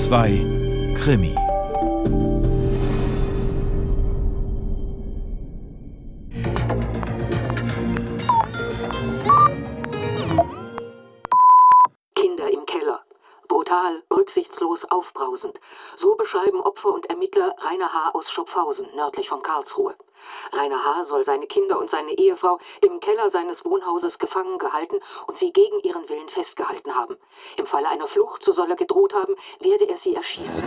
2 Krimi. Kinder im Keller. Brutal, rücksichtslos, aufbrausend. So beschreiben Opfer und Ermittler Rainer H. aus Schopfhausen, nördlich von Karlsruhe. Rainer H. soll seine Kinder und seine Ehefrau im Keller seines Wohnhauses gefangen gehalten und sie gegen ihren Willen festgehalten haben. Im Falle einer Flucht, so soll er gedroht haben, werde er sie erschießen.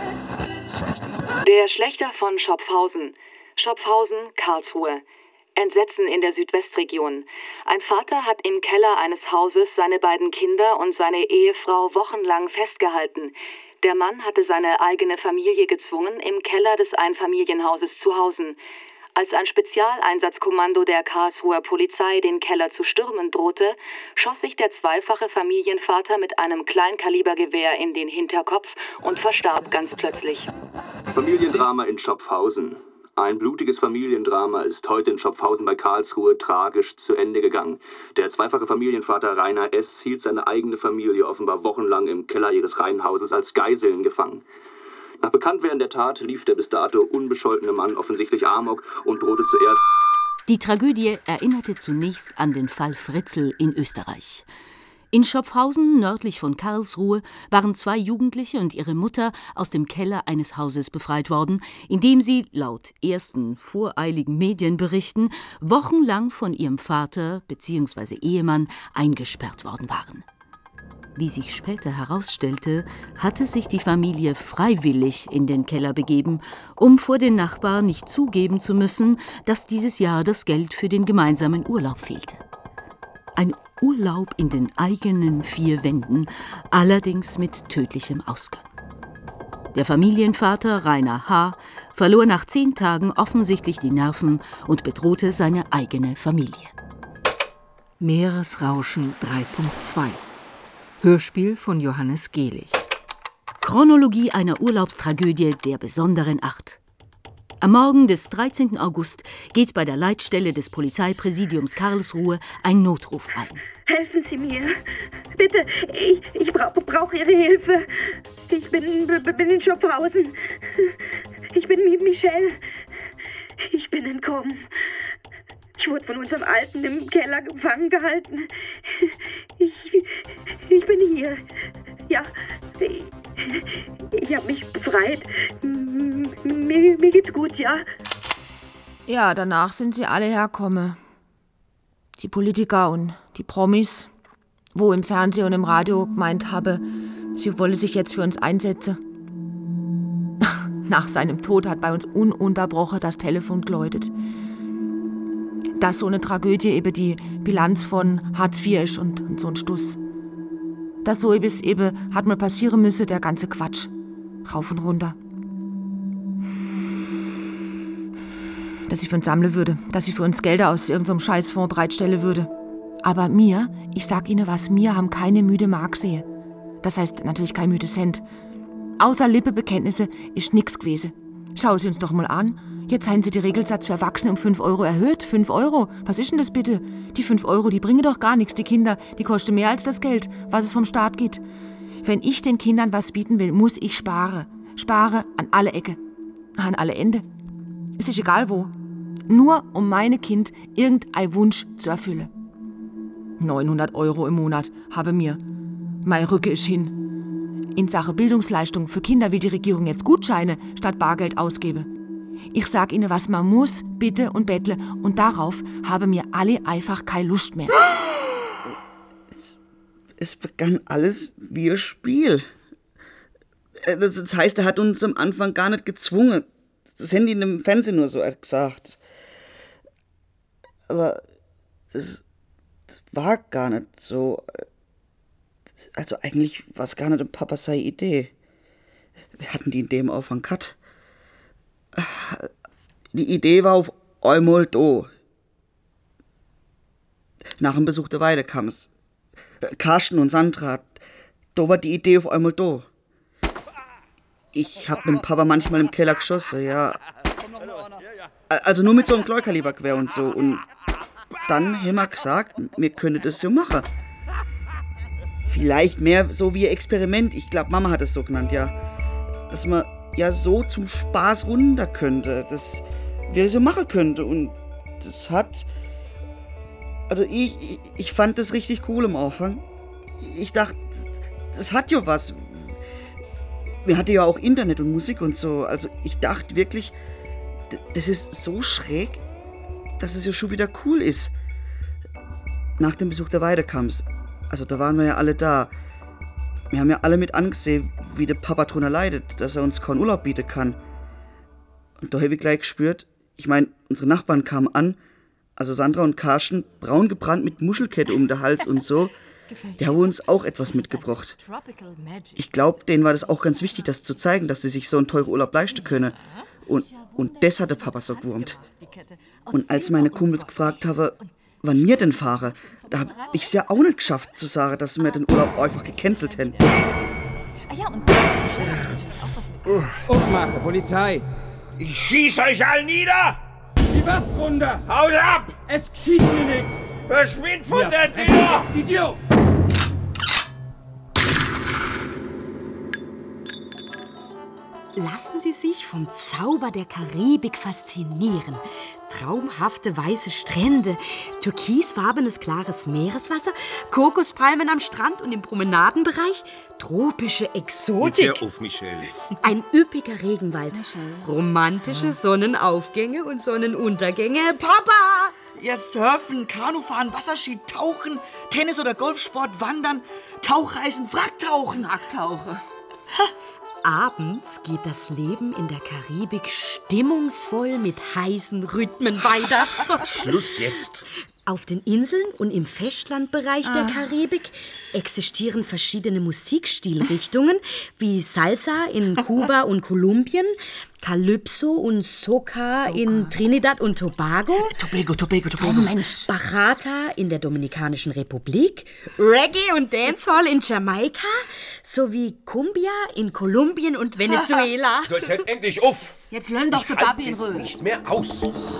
Der Schlächter von Schopfhausen. Schopfhausen, Karlsruhe. Entsetzen in der Südwestregion. Ein Vater hat im Keller eines Hauses seine beiden Kinder und seine Ehefrau wochenlang festgehalten. Der Mann hatte seine eigene Familie gezwungen, im Keller des Einfamilienhauses zu hausen. Als ein Spezialeinsatzkommando der Karlsruher Polizei den Keller zu stürmen drohte, schoss sich der zweifache Familienvater mit einem Kleinkalibergewehr in den Hinterkopf und verstarb ganz plötzlich. Familiendrama in Schopfhausen. Ein blutiges Familiendrama ist heute in Schopfhausen bei Karlsruhe tragisch zu Ende gegangen. Der zweifache Familienvater Rainer S. hielt seine eigene Familie offenbar wochenlang im Keller ihres Reihenhauses als Geiseln gefangen. Nach Bekanntwerden der Tat lief der bis dato unbescholtene Mann offensichtlich Amok und drohte zuerst... Die Tragödie erinnerte zunächst an den Fall Fritzl in Österreich. In Schopfhausen, nördlich von Karlsruhe, waren 2 Jugendliche und ihre Mutter aus dem Keller eines Hauses befreit worden, in dem sie, laut ersten voreiligen Medienberichten, wochenlang von ihrem Vater bzw. Ehemann eingesperrt worden waren. Wie sich später herausstellte, hatte sich die Familie freiwillig in den Keller begeben, um vor den Nachbarn nicht zugeben zu müssen, dass dieses Jahr das Geld für den gemeinsamen Urlaub fehlte. Ein Urlaub in den eigenen 4 Wänden, allerdings mit tödlichem Ausgang. Der Familienvater Rainer H. verlor nach 10 Tagen offensichtlich die Nerven und bedrohte seine eigene Familie. Meeresrauschen 3.2 Hörspiel von Johannes Gehlich. Chronologie einer Urlaubstragödie der besonderen Art. Am Morgen des 13. August geht bei der Leitstelle des Polizeipräsidiums Karlsruhe ein Notruf ein. Helfen Sie mir. Bitte, ich brauche Ihre Hilfe. Ich bin in Schopfhausen. Ich bin Michelle. Ich bin entkommen. Ich wurde von unserem Alten im Keller gefangen gehalten. Ich bin hier. Ja, ich habe mich befreit. Mir geht's gut, ja? Ja, danach sind sie alle hergekommen. Die Politiker und die Promis, wo im Fernsehen und im Radio gemeint haben, sie wolle sich jetzt für uns einsetzen. Nach seinem Tod hat bei uns ununterbrochen das Telefon geläutet. Dass so eine Tragödie eben die Bilanz von Hartz IV ist und so ein Stuss. Dass so etwas eben hat mal passieren müssen, der ganze Quatsch. Rauf und runter. Dass ich für uns sammeln würde, dass ich für uns Gelder aus irgendeinem Scheißfonds bereitstellen würde. Aber ich sag Ihnen was, wir haben keine müde Mark sehen. Das heißt natürlich kein müde Cent. Außer Lippebekenntnisse ist nix gewesen. Schau Sie uns doch mal an. Jetzt haben Sie den Regelsatz für Erwachsene um 5 Euro erhöht. 5 Euro? Was ist denn das bitte? Die 5 Euro, die bringen doch gar nichts. Die Kinder, die kosten mehr als das Geld, was es vom Staat gibt. Wenn ich den Kindern was bieten will, muss ich sparen. Spare an alle Ecke. An alle Ende. Es ist egal wo. Nur um meine Kind irgendein Wunsch zu erfüllen. 900 Euro im Monat habe mir. Mein Rücke ist hin. In Sache Bildungsleistung für Kinder will die Regierung jetzt Gutscheine statt Bargeld ausgeben. Ich sag Ihnen, was man muss, bitte und bettle. Und darauf haben mir alle einfach keine Lust mehr. Es begann alles wie ein Spiel. Das heißt, er hat uns am Anfang gar nicht gezwungen. Das Handy in dem Fernsehen nur so gesagt. Aber das war gar nicht so. Also eigentlich war es gar nicht Papa seine Idee. Wir hatten die Idee im Anfang gehabt. Die Idee war auf einmal da. Nach dem Besuch der Weidekams. Carsten und Sandra, da war die Idee auf einmal da. Ich hab mit dem Papa manchmal im Keller geschossen, ja. Also nur mit so einem Kleukalibergewehr und so. Und dann haben wir gesagt, wir können das so machen. Vielleicht mehr so wie ein Experiment. Ich glaube, Mama hat es so genannt, ja. dass man ja so zum Spaß runter könnte, dass wir das so machen könnte. Und das hat... Also ich fand das richtig cool am Anfang. Ich dachte, das hat ja was. Wir hatten ja auch Internet und Musik und so. Also ich dachte wirklich, das ist so schräg, dass es ja schon wieder cool ist. Nach dem Besuch der Weidekamps. Also da waren wir ja alle da. Wir haben ja alle mit angesehen, wie der Papa drunter leidet, dass er uns keinen Urlaub bieten kann. Und da habe ich gleich gespürt, ich meine, unsere Nachbarn kamen an, also Sandra und Karsten, braun gebrannt mit Muschelkette um den Hals und so. Die haben uns auch etwas mitgebracht. Ich glaube, denen war das auch ganz wichtig, das zu zeigen, dass sie sich so einen teuren Urlaub leisten können. Und das hat der Papa so gewurmt. Und als meine Kumpels gefragt haben, wann wir denn fahren, da habe ich es ja auch nicht geschafft zu sagen, dass wir den Urlaub einfach gecancelt hätten. Aufmache, Polizei! Ich schieß euch all nieder! Die Waffe runter! Haut ab! Es geschieht mir nichts! Verschwind von der Tür! Zieh die auf! Lassen Sie sich vom Zauber der Karibik faszinieren. Traumhafte weiße Strände, türkisfarbenes klares Meereswasser, Kokospalmen am Strand und im Promenadenbereich, tropische Exotik. Jetzt hör auf, Michelle. Ein üppiger Regenwald, romantische Sonnenaufgänge und Sonnenuntergänge. Papa! Ja, surfen, Kanufahren, Wasserski, Tauchen, Tennis oder Golfsport, Wandern, Tauchreisen, Wracktauchen. Wracktauche. Abends geht das Leben in der Karibik stimmungsvoll mit heißen Rhythmen weiter. Schluss jetzt. Auf den Inseln und im Festlandbereich der Karibik existieren verschiedene Musikstilrichtungen wie Salsa in Kuba und Kolumbien, Calypso und Soca in Trinidad und Tobago. Tobago. Oh Mensch. Bachata in der Dominikanischen Republik, Reggae und Dancehall in Jamaika sowie Cumbia in Kolumbien und Venezuela. So, jetzt hört endlich auf. Jetzt lönn doch der Gabi in Ruhe. Nicht mehr aus.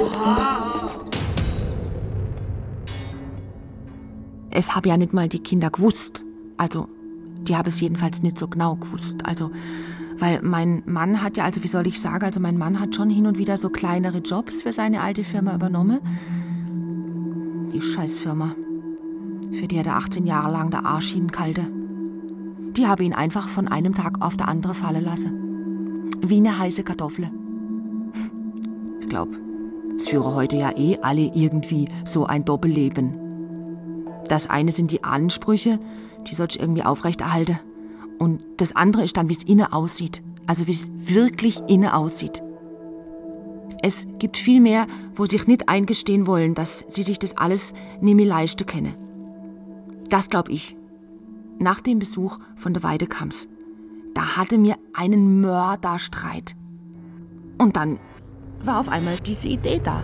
Es habe ja nicht mal die Kinder gewusst. Also, die haben es jedenfalls nicht so genau gewusst. Also, weil mein Mann hat ja, also wie soll ich sagen, also mein Mann hat schon hin und wieder so kleinere Jobs für seine alte Firma übernommen. Die Scheißfirma. Für die hat er 18 Jahre lang der Arsch hingehalten. Die habe ihn einfach von einem Tag auf den anderen fallen lassen. Wie eine heiße Kartoffel. Ich glaube, es führen heute ja alle irgendwie so ein Doppelleben. Das eine sind die Ansprüche, die soll ich irgendwie aufrechterhalten. Und das andere ist dann, wie es innen aussieht. Also wie es wirklich innen aussieht. Es gibt viel mehr, wo sich nicht eingestehen wollen, dass sie sich das alles nicht mehr leisten können. Das glaube ich. Nach dem Besuch von der Weidekamps, da hatte mir einen Mörderstreit. Und dann war auf einmal diese Idee da.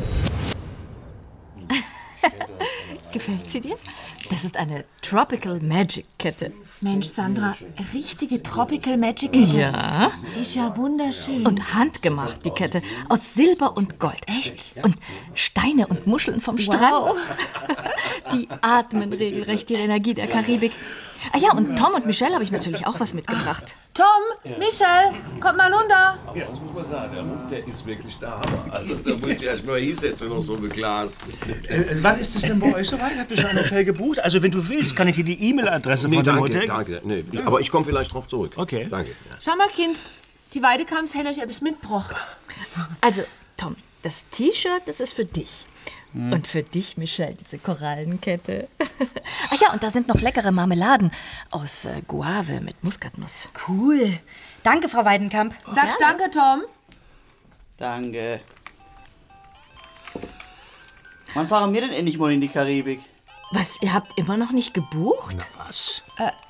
Gefällt sie dir? Das ist eine Tropical Magic Kette. Mensch, Sandra, richtige Tropical Magic Kette. Ja. Die ist ja wunderschön. Und handgemacht, die Kette. Aus Silber und Gold. Echt? Und Steine und Muscheln vom Strand. Die atmen regelrecht die Energie der Karibik. Ah ja, und Tom und Michelle habe ich natürlich auch was mitgebracht. Tom, Michelle, kommt mal runter. Ja, das muss man sagen, der Mund, der ist wirklich der Hammer. Also da muss ich erst mal hinsetzen, noch so ein Glas. Wann ist es denn bei euch soweit? Habt ihr schon ein Hotel gebucht? Also wenn du willst, kann ich dir die E-Mail-Adresse von dem Hotel... Danke. Nee, aber ich komme vielleicht drauf zurück. Okay. Danke. Ja. Schau mal, Kind, die Weidekamps haben euch etwas mitgebracht. Also, Tom, das T-Shirt, das ist für dich. Und für dich, Michelle, diese Korallenkette. Ach ja, und da sind noch leckere Marmeladen aus Guave mit Muskatnuss. Cool. Danke, Frau Weidenkamp. Sagst danke, Tom. Danke. Wann fahren wir denn endlich mal in die Karibik? Was, ihr habt immer noch nicht gebucht? Na was?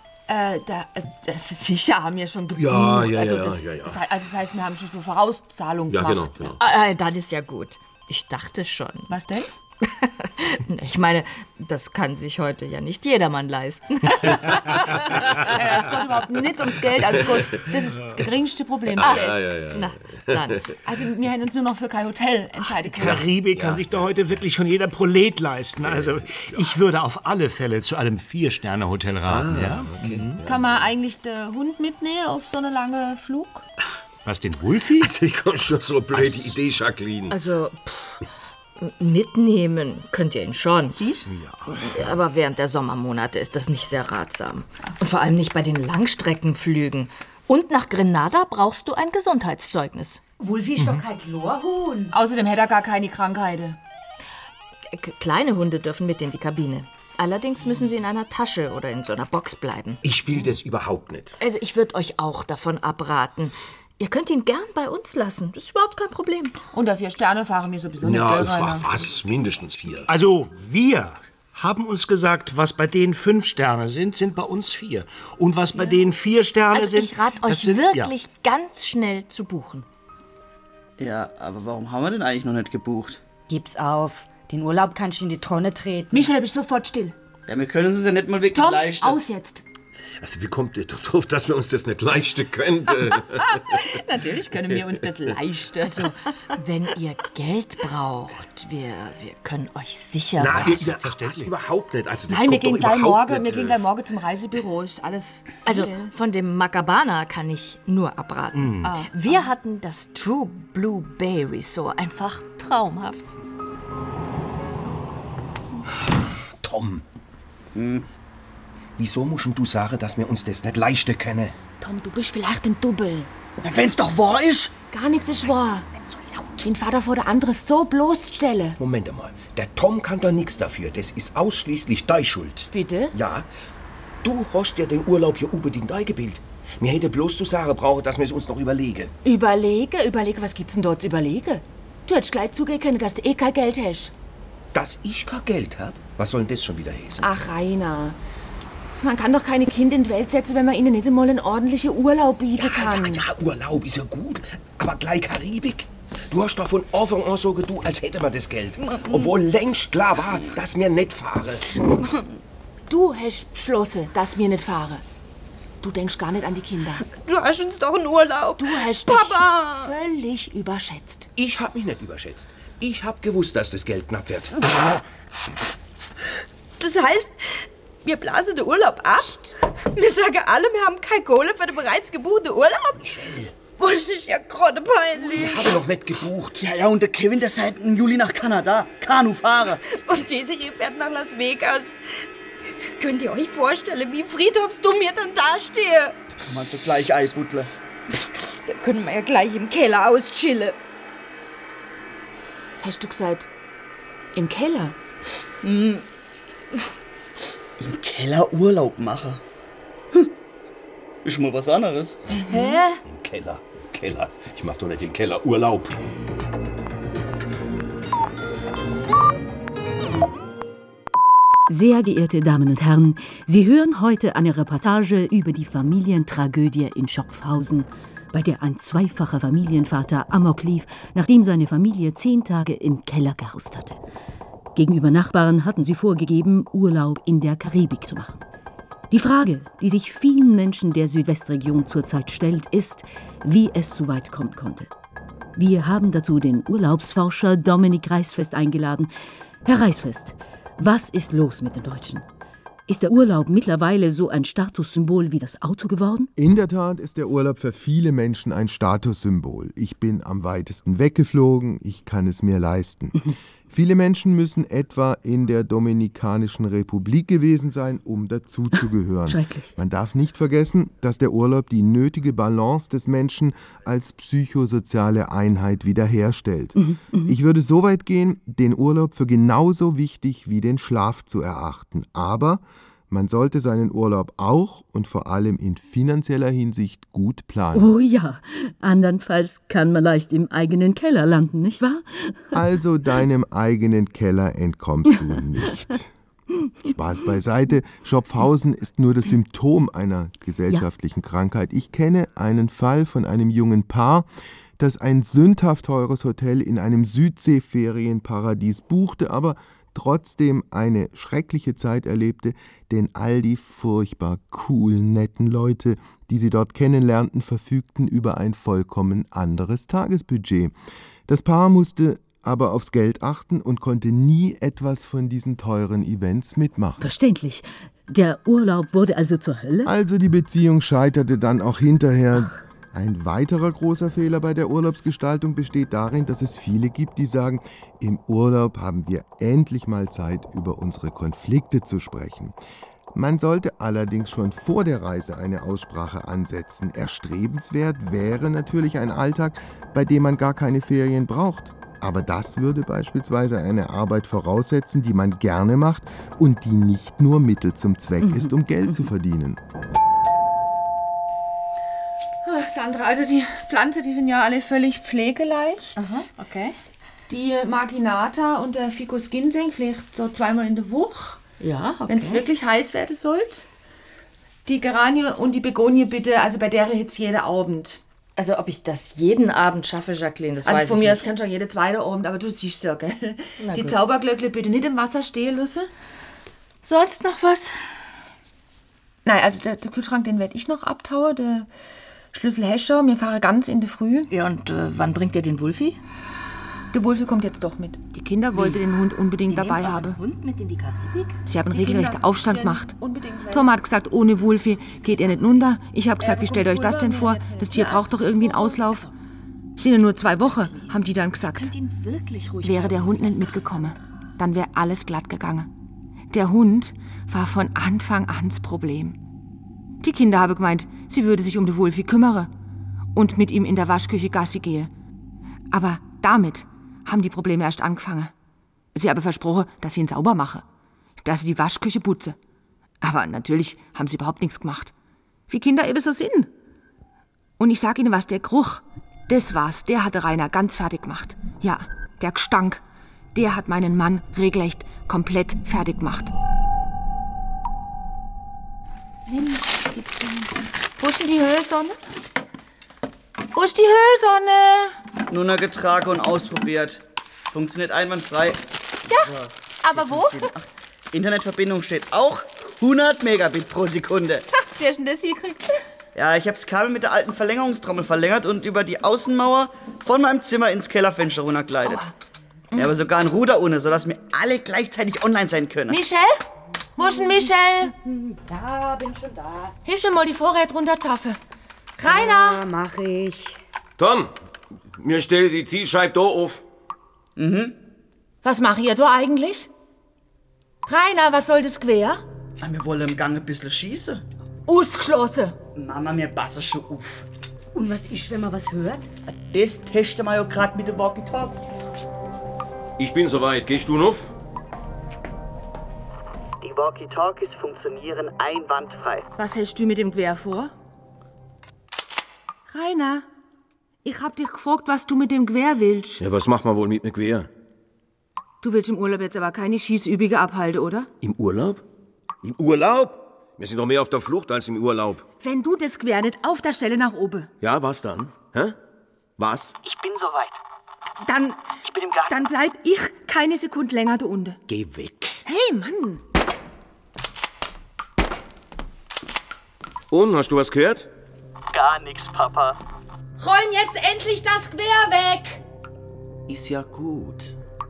Sicher haben wir schon gebucht. Ja. Das heißt, wir haben schon so Vorauszahlungen gemacht. Genau. Das ist ja gut. Ich dachte schon. Was denn? Ich meine, das kann sich heute ja nicht jedermann leisten. Es geht überhaupt nicht ums Geld. Also gut, das ist das geringste Problem. Geld. Na, dann. Also wir hätten uns nur noch für kein Hotel entscheiden können. Karibik kann sich doch heute wirklich schon jeder Prolet leisten. Also ich würde auf alle Fälle zu einem 4-Sterne-Hotel raten. Ja? Okay. Kann man eigentlich den Hund mitnehmen auf so einen langen Flug? Was, den Wulfi? Also, ich komme schon so blöde Idee, Jacqueline. Also, mitnehmen könnt ihr ihn schon. Siehst? Ja. Aber während der Sommermonate ist das nicht sehr ratsam. Und vor allem nicht bei den Langstreckenflügen. Und nach Grenada brauchst du ein Gesundheitszeugnis. Wulfi ist doch kein Chlorhuhn. Außerdem hätte er gar keine Krankheiten. Kleine Hunde dürfen mit in die Kabine. Allerdings müssen sie in einer Tasche oder in so einer Box bleiben. Ich will das überhaupt nicht. Also ich würde euch auch davon abraten. Ihr könnt ihn gern bei uns lassen. Das ist überhaupt kein Problem. Unter 4 Sterne fahren wir sowieso nicht, Ja, gell, Rainer? was? Mindestens 4. Also, wir haben uns gesagt, was bei denen 5 Sterne sind bei uns 4. Und was bei denen 4 Sterne Also sind... ich rate das euch sind, wirklich ganz schnell zu buchen. Ja, aber warum haben wir denn eigentlich noch nicht gebucht? Gib's auf. Den Urlaub kannst du in die Tonne treten. Michael, bist sofort still. Ja, wir können es ja nicht mal wirklich Tom, leisten. aus jetzt. Also, wie kommt ihr drauf, dass wir uns das nicht leisten können? Natürlich können wir uns das leisten. Also, wenn ihr Geld braucht, wir können euch sicher Nein, was. das überhaupt nicht. Also, das Nein, wir kommt doch gehen gleich überhaupt morgen, nicht, wir gehen gleich morgen zum Reisebüro. Ist alles... Also, von dem Macabana kann ich nur abraten. Wir hatten das True Blue Bay Resort. Einfach traumhaft. Tom, wieso musst du sagen, dass wir uns das nicht leisten können? Tom, du bist vielleicht ein Double. Wenn's doch wahr ist. Gar nichts ist wahr. Den Vater vor der anderen so bloßstellen. Moment einmal, der Tom kann doch nichts dafür. Das ist ausschließlich deine Schuld. Bitte? Ja, du hast ja den Urlaub hier unbedingt eingebildet. Wir hätten bloß zu sagen brauchen, dass wir es uns noch überlegen. Überlege, was gibt's denn dort zu überlegen? Du hättest gleich zugeben können, dass du eh kein Geld hast. Dass ich kein Geld hab? Was soll denn das schon wieder heißen? Ach, Rainer. Man kann doch keine Kinder in die Welt setzen, wenn man ihnen nicht einmal einen ordentlichen Urlaub bieten kann. Ja, Urlaub ist ja gut, aber gleich Karibik. Du hast doch von Anfang an so getan, als hätte man das Geld. Obwohl längst klar war, dass wir nicht fahren. Du hast beschlossen, dass wir nicht fahren. Du denkst gar nicht an die Kinder. Du hast uns doch einen Urlaub. Du hast Papa! dich völlig überschätzt. Ich hab mich nicht überschätzt. Ich hab gewusst, dass das Geld knapp wird. Das heißt, wir blasen den Urlaub ab? Wir sagen alle, wir haben keine Kohle für den bereits gebuchten Urlaub? Michelle. Oh, das ist ja gerade peinlich. Ich habe noch nicht gebucht. Ja, und der Kevin, der fährt im Juli nach Kanada. Kanu fahren. Und diese hier fährt nach Las Vegas. Könnt ihr euch vorstellen, wie friedhofsdumm ihr dann dastehe? Kann man so gleich einbuddeln. Da können wir ja gleich im Keller auschillen. Hast du gesagt, im Keller? Im Keller Urlaub machen? Ist mal was anderes. Hä? Im Keller. Keller. Ich mach doch nicht im Keller Urlaub. Sehr geehrte Damen und Herren, Sie hören heute eine Reportage über die Familientragödie in Schopfhausen, bei der ein zweifacher Familienvater Amok lief, nachdem seine Familie 10 Tage im Keller gehaust hatte. Gegenüber Nachbarn hatten sie vorgegeben, Urlaub in der Karibik zu machen. Die Frage, die sich vielen Menschen der Südwestregion zurzeit stellt, ist, wie es so weit kommen konnte. Wir haben dazu den Urlaubsforscher Dominik Reisfest eingeladen. Herr Reisfest, was ist los mit den Deutschen? Ist der Urlaub mittlerweile so ein Statussymbol wie das Auto geworden? In der Tat ist der Urlaub für viele Menschen ein Statussymbol. Ich bin am weitesten weggeflogen, ich kann es mir leisten. Viele Menschen müssen etwa in der Dominikanischen Republik gewesen sein, um dazuzugehören. Schrecklich. Man darf nicht vergessen, dass der Urlaub die nötige Balance des Menschen als psychosoziale Einheit wiederherstellt. Ich würde so weit gehen, den Urlaub für genauso wichtig wie den Schlaf zu erachten. Aber man sollte seinen Urlaub auch und vor allem in finanzieller Hinsicht gut planen. Oh ja, andernfalls kann man leicht im eigenen Keller landen, nicht wahr? Also deinem eigenen Keller entkommst du nicht. Spaß beiseite, Schopfhausen ist nur das Symptom einer gesellschaftlichen Krankheit. Ich kenne einen Fall von einem jungen Paar, das ein sündhaft teures Hotel in einem Südseeferienparadies buchte, aber trotzdem eine schreckliche Zeit erlebte, denn all die furchtbar coolen, netten Leute, die sie dort kennenlernten, verfügten über ein vollkommen anderes Tagesbudget. Das Paar musste aber aufs Geld achten und konnte nie etwas von diesen teuren Events mitmachen. Verständlich. Der Urlaub wurde also zur Hölle? Also die Beziehung scheiterte dann auch hinterher. Ein weiterer großer Fehler bei der Urlaubsgestaltung besteht darin, dass es viele gibt, die sagen, im Urlaub haben wir endlich mal Zeit, über unsere Konflikte zu sprechen. Man sollte allerdings schon vor der Reise eine Aussprache ansetzen. Erstrebenswert wäre natürlich ein Alltag, bei dem man gar keine Ferien braucht. Aber das würde beispielsweise eine Arbeit voraussetzen, die man gerne macht und die nicht nur Mittel zum Zweck ist, um Geld zu verdienen. Ach, Sandra, also die Pflanzen, die sind ja alle völlig pflegeleicht. Aha, okay. Die Marginata und der Ficus Ginseng vielleicht so 2-mal in der Woche. Ja, okay. Wenn es wirklich heiß werden sollte. Die Geranie und die Begonie bitte, also bei der jetzt jeden Abend. Also ob ich das jeden Abend schaffe, Jacqueline, das weiß ich nicht. Also von mir aus kannst du auch jeden zweiten Abend, aber du siehst ja, gell? Na Die gut. Zauberglöckle bitte nicht im Wasser stehen lassen. Sonst noch was? Nein, also der Kühlschrank, den werde ich noch abtauen. Der Schlüssel hast du, wir fahren ganz in der Früh. Ja, und wann bringt ihr den Wulfi? Der Wulfi kommt jetzt doch mit. Die Kinder wollten den Hund unbedingt dabei haben. Den Hund mit in die Karibik? Sie haben Die regelrechten Kinder Aufstand sollen gemacht. unbedingt weg. Tom hat gesagt, ohne Wulfi geht er nicht runter. Ich habe gesagt, wie stellt euch das denn vor? Das Tier braucht doch irgendwie einen Auslauf. Es sind ja nur 2 Wochen, haben die dann gesagt. Wäre der Hund nicht mitgekommen, dann wäre alles glatt gegangen. Der Hund war von Anfang an das Problem. Die Kinder haben gemeint, sie würde sich um den Wulfi kümmern und mit ihm in der Waschküche Gassi gehe. Aber damit haben die Probleme erst angefangen. Sie haben versprochen, dass sie ihn sauber mache, dass sie die Waschküche putze. Aber natürlich haben sie überhaupt nichts gemacht. Wie Kinder eben so sind. Und ich sag Ihnen was, der Geruch, das war's, der hatte Rainer ganz fertig gemacht. Ja, der Gestank, der hat meinen Mann regelrecht komplett fertig gemacht. Wo ist denn die Höhesonne? Wo ist die Höhesonne? Nur noch getragen und ausprobiert. Funktioniert einwandfrei. Ja, So, aber wo? Ach, Internetverbindung steht auch 100 Megabit pro Sekunde. Wer ist denn das hier gekriegt? Ja, ich habe das Kabel mit der alten Verlängerungstrommel verlängert und über die Außenmauer von meinem Zimmer ins Kellerfenster runtergleitet. Ja, aber sogar ein Ruder ohne, sodass wir alle gleichzeitig online sein können. Michel? Wo ist denn Michel? Da, bin schon da. Hilf schon mal die Vorräte runtertaffe. Rainer! Ja, mach ich. Tom, mir stelle die Zielscheibe da auf. Was mache ihr da eigentlich? Rainer, was soll das quer? Na, wir wollen im Gang ein bisschen schießen. Ausgeschlossen. Mama, mir passen schon auf. Und was ist, wenn man was hört? Das testen wir ja gerade mit den Walkie-Talkies. Ich bin soweit. Gehst du noch? Die Walkie-Talkies funktionieren einwandfrei. Was hältst du mit dem Gewehr vor? Rainer, ich hab dich gefragt, was du mit dem Gewehr willst. Ja, was macht man wohl mit mir quer? Du willst im Urlaub jetzt aber keine Schießübige abhalten, oder? Im Urlaub? Im Urlaub? Wir sind doch mehr auf der Flucht als im Urlaub. Wenn du das Gewehr nicht auf der Stelle nach oben, Ja, was dann? Hä? Was? Ich bin soweit. dann, Ich bin im Garten. dann bleib ich keine Sekunde länger da unten. Geh weg. Hey, Mann! Und, hast du was gehört? Gar nichts, Papa. Räum jetzt endlich das Gewehr weg! Ist ja gut.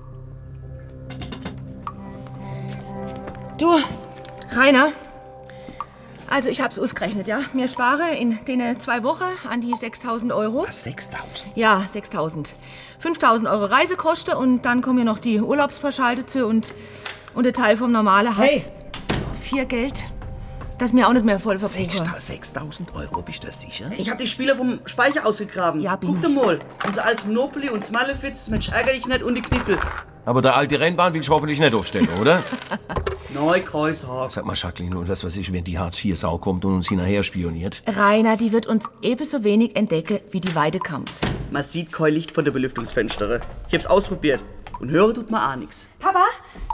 Du, Rainer, also ich hab's ausgerechnet, ja? Mir spare in den 2 Wochen an die 6.000 Euro. Was, 6.000? Ja, 6.000. 5.000 Euro Reisekosten und dann kommen ja noch die Urlaubspauschale dazu und der Teil vom normalen Hartz. Viel Geld, das mir auch nicht mehr voll verbrauche. 6.000 Euro, bist du sicher? Ich habe die Spiele vom Speicher ausgegraben. Ja, bin Guck ich. dir mal. Unser altes Monopoly und Smallefitz, Mensch, ärger dich nicht und die Kniffel. Aber der alte Rennbahn willst du hoffentlich nicht aufstellen, oder? Neukreuzhagen. Sag mal, Jacqueline, und was weiß ich, wenn die Hartz-IV-Sau kommt und uns hinterher spioniert? Rainer, die wird uns ebenso wenig entdecken wie die Weidekamps. Man sieht kein Licht von der Belüftungsfenster. Ich hab's ausprobiert. Und hören tut man auch nichts. Papa,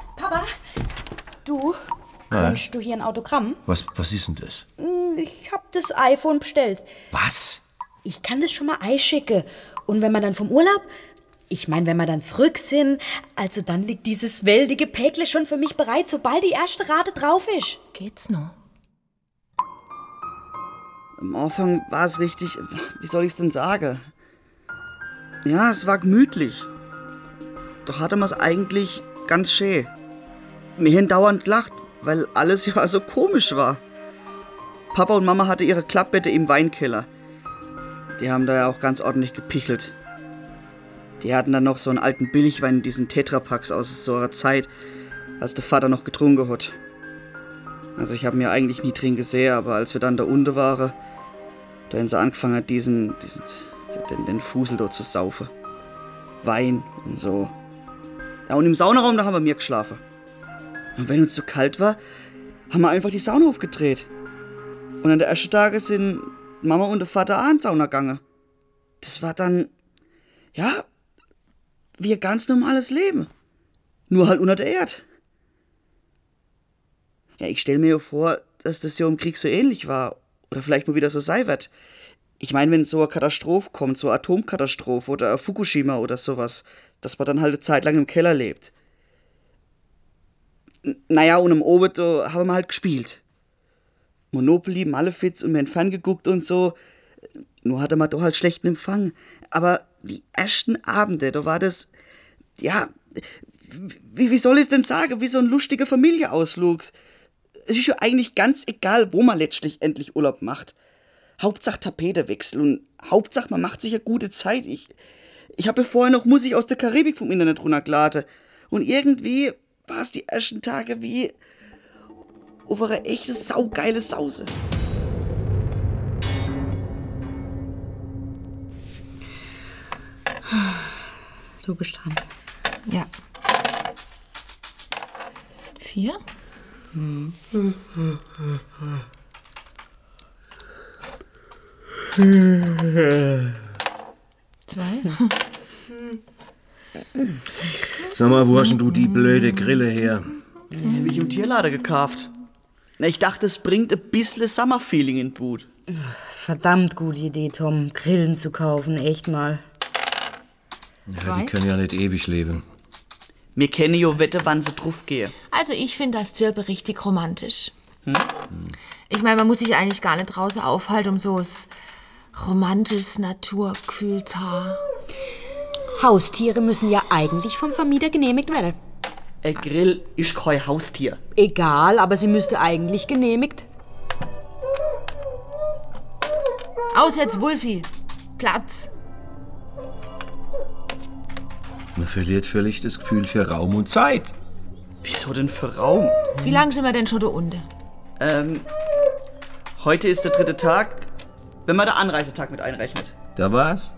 du, kannst du hier ein Autogramm? Was ist denn das? Ich hab das iPhone bestellt. Was? Ich kann das schon mal einschicken. Und wenn wir dann vom Urlaub, ich meine, wenn wir dann zurück sind, also dann liegt dieses weltige Päckle schon für mich bereit, sobald die erste Rate drauf ist. Geht's noch? Am Anfang war es richtig, wie soll ich's denn sagen? Ja, es war gemütlich. Doch hatte man es eigentlich ganz schön. Wir haben dauernd gelacht, weil alles ja so komisch war. Papa und Mama hatten ihre Klappbette im Weinkeller. Die haben da ja auch ganz ordentlich gepichelt. Die hatten dann noch so einen alten Billigwein in diesen Tetrapacks aus so einer Zeit, als der Vater noch getrunken hat. Also ich habe mir eigentlich nie drin gesehen, aber als wir dann da unten waren, da haben sie angefangen, den Fusel dort zu saufen. Wein und so. Ja, und im Saunaraum, da haben wir mir geschlafen. Und wenn uns zu kalt war, haben wir einfach die Sauna aufgedreht. Und an der ersten Tage sind Mama und der Vater auch in die Sauna gegangen. Das war dann, ja, wie ein ganz normales Leben. Nur halt unter der Erde. Ja, ich stelle mir vor, dass das ja im Krieg so ähnlich war. Oder vielleicht mal wieder so sein wird. Ich meine, wenn so eine Katastrophe kommt, so eine Atomkatastrophe oder Fukushima oder sowas, dass man dann halt eine Zeit lang im Keller lebt. Naja, und im Oben, da haben wir halt gespielt. Monopoly, Malefiz und wir haben ferngeguckt und so. Nur hatte man doch halt schlechten Empfang. Aber die ersten Abende, da war das, ja, wie soll ich es denn sagen, wie so ein lustiger Familienausflug. Es ist ja eigentlich ganz egal, wo man letztlich endlich Urlaub macht. Hauptsache Tapetewechsel und Hauptsache man macht sich eine gute Zeit. Ich habe ja vorher noch Musik aus der Karibik vom Internet runtergeladen. Und irgendwie war es die ersten Tage wie auf eine echte saugeile Sause. Du bist dran. Ja. 4? Hm. 2? Sag mal, wo hast denn du die blöde Grille her? Hab ich im Tierladen gekauft. Na, ich dachte, es bringt ein bisschen Summer-Feeling in den Boot. Verdammt gute Idee, Tom. Grillen zu kaufen, echt mal. Ja, die können ja nicht ewig leben. Wir kennen ja Wette, wann sie drauf gehen. Also ich finde das Zirpe richtig romantisch. Ich meine, man muss sich eigentlich gar nicht draußen aufhalten, um so was romantisches Naturkühltar. Haustiere müssen ja eigentlich vom Vermieter genehmigt werden. Ein Grill ist kein Haustier. Egal, aber sie müsste eigentlich genehmigt. Aus jetzt, Wulfi! Platz! Man verliert völlig das Gefühl für Raum und Zeit. Wieso denn für Raum? Wie lange sind wir denn schon da unten? Heute ist der 3. Tag, wenn man den Anreisetag mit einrechnet. Da war's?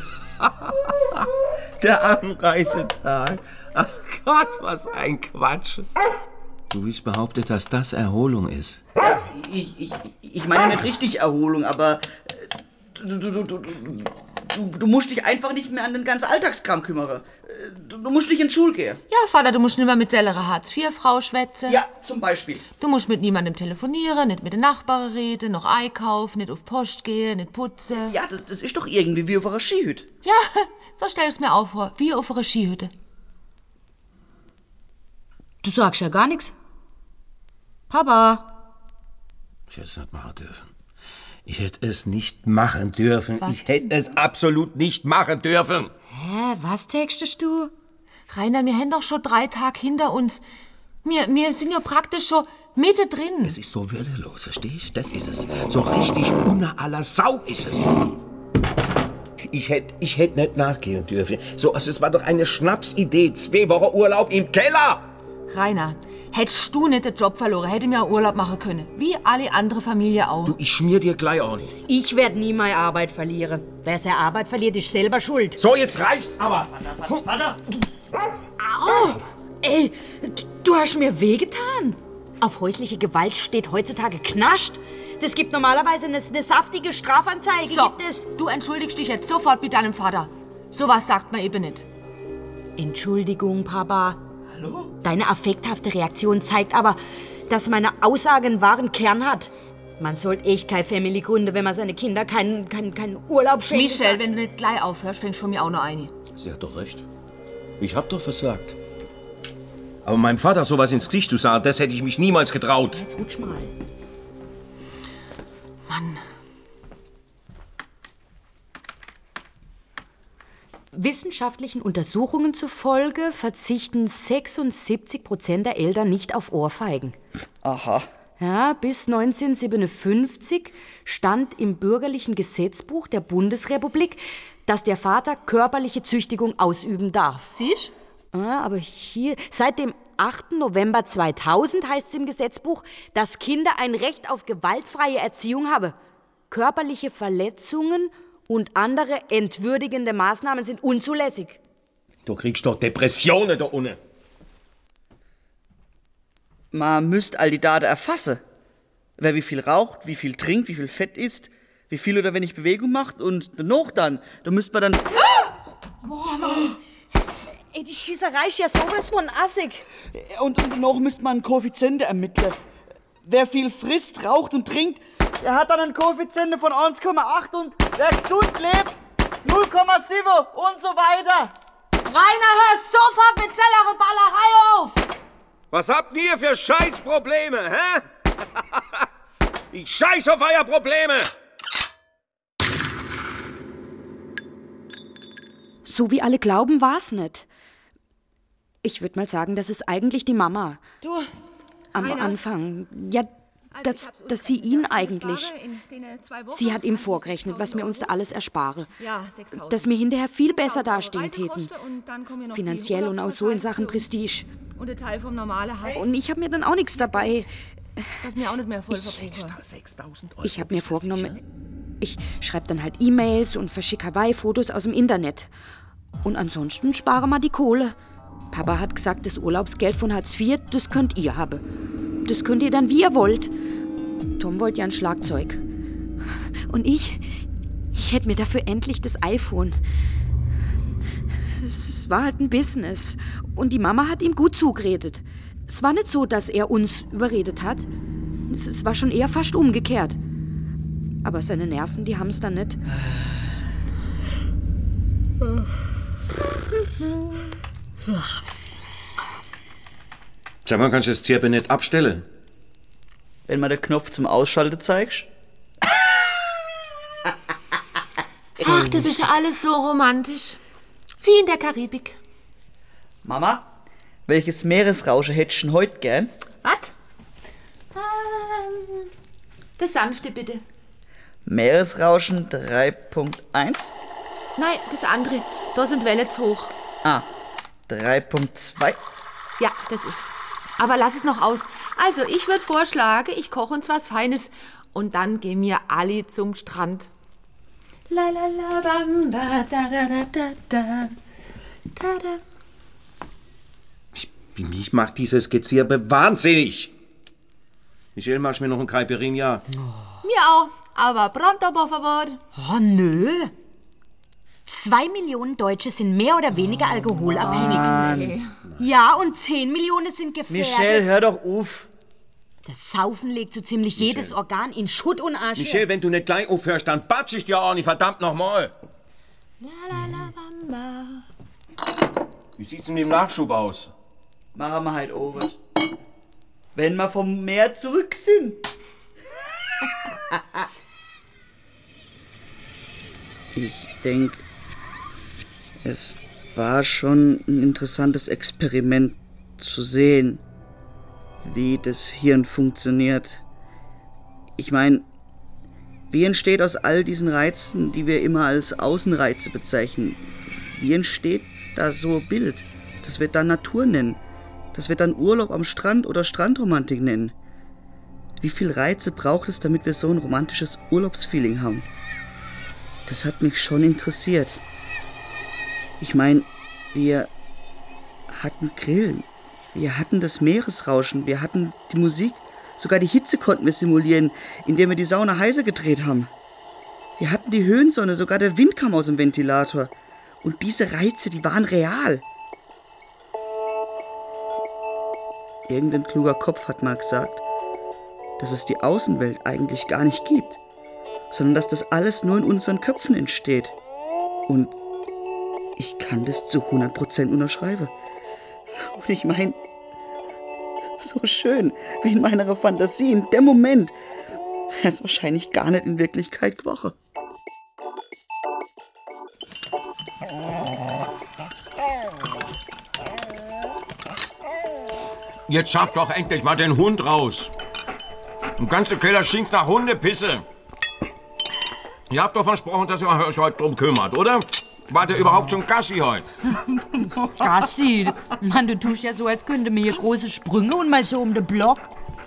Der Anreisetag. Ach Gott, was ein Quatsch. Du hast behauptet, dass das Erholung ist. Ja, ich meine nicht richtig Erholung, aber du musst dich einfach nicht mehr an den ganzen Alltagskram kümmern. Du musst nicht in die Schule gehen. Ja, Vater, du musst nicht mehr mit sellerer Hartz-IV-Frau schwätzen. Ja, zum Beispiel. Du musst mit niemandem telefonieren, nicht mit den Nachbarn reden, noch einkaufen, nicht auf Post gehen, nicht putzen. Ja, das ist doch irgendwie wie auf einer Skihütte. Ja, so stell ich's mir auch vor, wie auf einer Skihütte. Du sagst ja gar nichts. Papa. Ich hätte es nicht machen dürfen. Ich hätte es nicht machen dürfen. Was Ich hätte es absolut nicht machen dürfen. Hä, was textest du? Rainer, wir haben doch schon 3 Tage hinter uns. Wir sind ja praktisch schon Mitte drin. Es ist so würdelos, verstehst du? Das ist es. So richtig unter aller Sau ist es. Ich hätte nicht nachgehen dürfen. So, also es war doch eine Schnapsidee. 2 Wochen Urlaub im Keller. Rainer, hättest du nicht den Job verloren, hätte mir Urlaub machen können. Wie alle andere Familie auch. Du, ich schmier dir gleich auch nicht. Ich werde nie meine Arbeit verlieren. Wer seine Arbeit verliert, ist selber schuld. So, jetzt reicht's aber. Vater! Au! Ey, du hast mir wehgetan. Auf häusliche Gewalt steht heutzutage Knast. Das gibt normalerweise eine saftige Strafanzeige. So, Gibt es? du entschuldigst dich jetzt sofort mit deinem Vater. Sowas sagt man eben nicht. Entschuldigung, Papa. Hallo? Deine affekthafte Reaktion zeigt aber, dass meine Aussage einen wahren Kern hat. Man sollte echt keine Family gründen, wenn man seine Kinder keinen Urlaub schenkt. Michelle, wenn du nicht gleich aufhörst, fängst du von mir auch noch eine. Sie hat doch recht. Ich hab doch versagt. Aber meinem Vater sowas ins Gesicht zu sagen, das hätte ich mich niemals getraut. Jetzt rutsch mal. Mann. Wissenschaftlichen Untersuchungen zufolge verzichten 76% der Eltern nicht auf Ohrfeigen. Aha. Ja, bis 1957 stand im bürgerlichen Gesetzbuch der Bundesrepublik, dass der Vater körperliche Züchtigung ausüben darf. Siehst? Ja, aber hier, seit dem 8. November 2000 heißt es im Gesetzbuch, dass Kinder ein Recht auf gewaltfreie Erziehung haben. Körperliche Verletzungen und andere entwürdigende Maßnahmen sind unzulässig. Du kriegst doch Depressionen da unten. Man müsst all die Daten erfassen. Wer wie viel raucht, wie viel trinkt, wie viel Fett isst, wie viel oder wenig Bewegung macht und danach dann. Da müsst man dann... Boah, Mann. Ey, die Schießerei ist ja sowas von assig. Und danach müsst man einen Koeffizienten ermitteln. Wer viel frisst, raucht und trinkt, der hat dann einen Koeffizienten von 1,8 und wer gesund lebt, 0,7 und so weiter. Rainer, hör sofort mit Zellerer Ballerei auf! Was habt ihr für Scheißprobleme, hä? Ich scheiß auf euer Probleme! So wie alle glauben, war's nicht. Ich würde mal sagen, das ist eigentlich die Mama. Du, Am Rainer? Anfang. Ja, dass sie ihn eigentlich. Sie hat ihm vorgerechnet, was wir uns da alles ersparen. Ja, 6.000. Dass wir hinterher viel besser dastehen täten. Finanziell und auch so in Sachen Prestige. Und ein Teil vom normalen Haus. Und ich habe mir dann auch nichts dabei. Das mir auch nicht mehr voll verbrauche. Ich habe mir vorgenommen, ich schreibe dann halt E-Mails und verschicke Hawaii-Fotos aus dem Internet. Und ansonsten spare mal die Kohle. Papa hat gesagt, das Urlaubsgeld von Hartz IV, das könnt ihr haben. Das könnt ihr dann, wie ihr wollt. Tom wollte ja ein Schlagzeug. Und ich hätte mir dafür endlich das iPhone. Es war halt ein Business. Und die Mama hat ihm gut zugeredet. Es war nicht so, dass er uns überredet hat. Es war schon eher fast umgekehrt. Aber seine Nerven, die haben es dann nicht. Sag mal, kannst du das Zirpe nicht abstellen? Wenn man den Knopf zum Ausschalten zeigst. Ach, das ist alles so romantisch. Wie in der Karibik. Mama, welches Meeresrauschen hättest du denn heute gern? Was? Das sanfte bitte. Meeresrauschen 3.1? Nein, das andere. Da sind Wellen zu hoch. Ah, 3.2? Ja, das ist. Aber lass es noch aus. Also, ich würde vorschlagen, ich koche uns was Feines und dann gehen wir alle zum Strand. La la la bamba da da da da da da da. Mich macht dieses Gezirpe wahnsinnig. Michelle, machst du mir noch ein Caipirinha? Mir auch, aber pronto, por favor. Oh, nö. 2 Millionen Deutsche sind mehr oder weniger alkoholabhängig. Ja, und 10 Millionen sind gefährdet. Michelle, hör doch auf. Das Saufen legt so ziemlich jedes Organ in Schutt und Asche. Michelle, wenn du nicht gleich aufhörst, dann batsch ich dir auch nicht, verdammt nochmal. Wie sieht's denn mit dem Nachschub aus? Machen wir halt over. Wenn wir vom Meer zurück sind. Ich denke, es war schon ein interessantes Experiment zu sehen, wie das Hirn funktioniert. Ich meine, wie entsteht aus all diesen Reizen, die wir immer als Außenreize bezeichnen, wie entsteht da so ein Bild? Das wird dann Natur nennen. Das wird dann Urlaub am Strand oder Strandromantik nennen. Wie viel Reize braucht es, damit wir so ein romantisches Urlaubsfeeling haben? Das hat mich schon interessiert. Ich meine, wir hatten Grillen, wir hatten das Meeresrauschen, wir hatten die Musik, sogar die Hitze konnten wir simulieren, indem wir die Sauna heiser gedreht haben. Wir hatten die Höhensonne, sogar der Wind kam aus dem Ventilator. Und diese Reize, die waren real. Irgendein kluger Kopf hat mal gesagt, dass es die Außenwelt eigentlich gar nicht gibt, sondern dass das alles nur in unseren Köpfen entsteht. Und ich kann das zu 100% unterschreiben. Und ich meine, so schön wie in meiner Fantasie in dem Moment, wäre es wahrscheinlich gar nicht in Wirklichkeit geworden. Jetzt schaff doch endlich mal den Hund raus. Der ganze Keller stinkt nach Hundepisse. Ihr habt doch versprochen, dass ihr euch heute drum kümmert, oder? Wart ihr überhaupt zum Gassi heute? Gassi? Mann, du tust ja so, als könnte mir hier große Sprünge und mal so um den Block.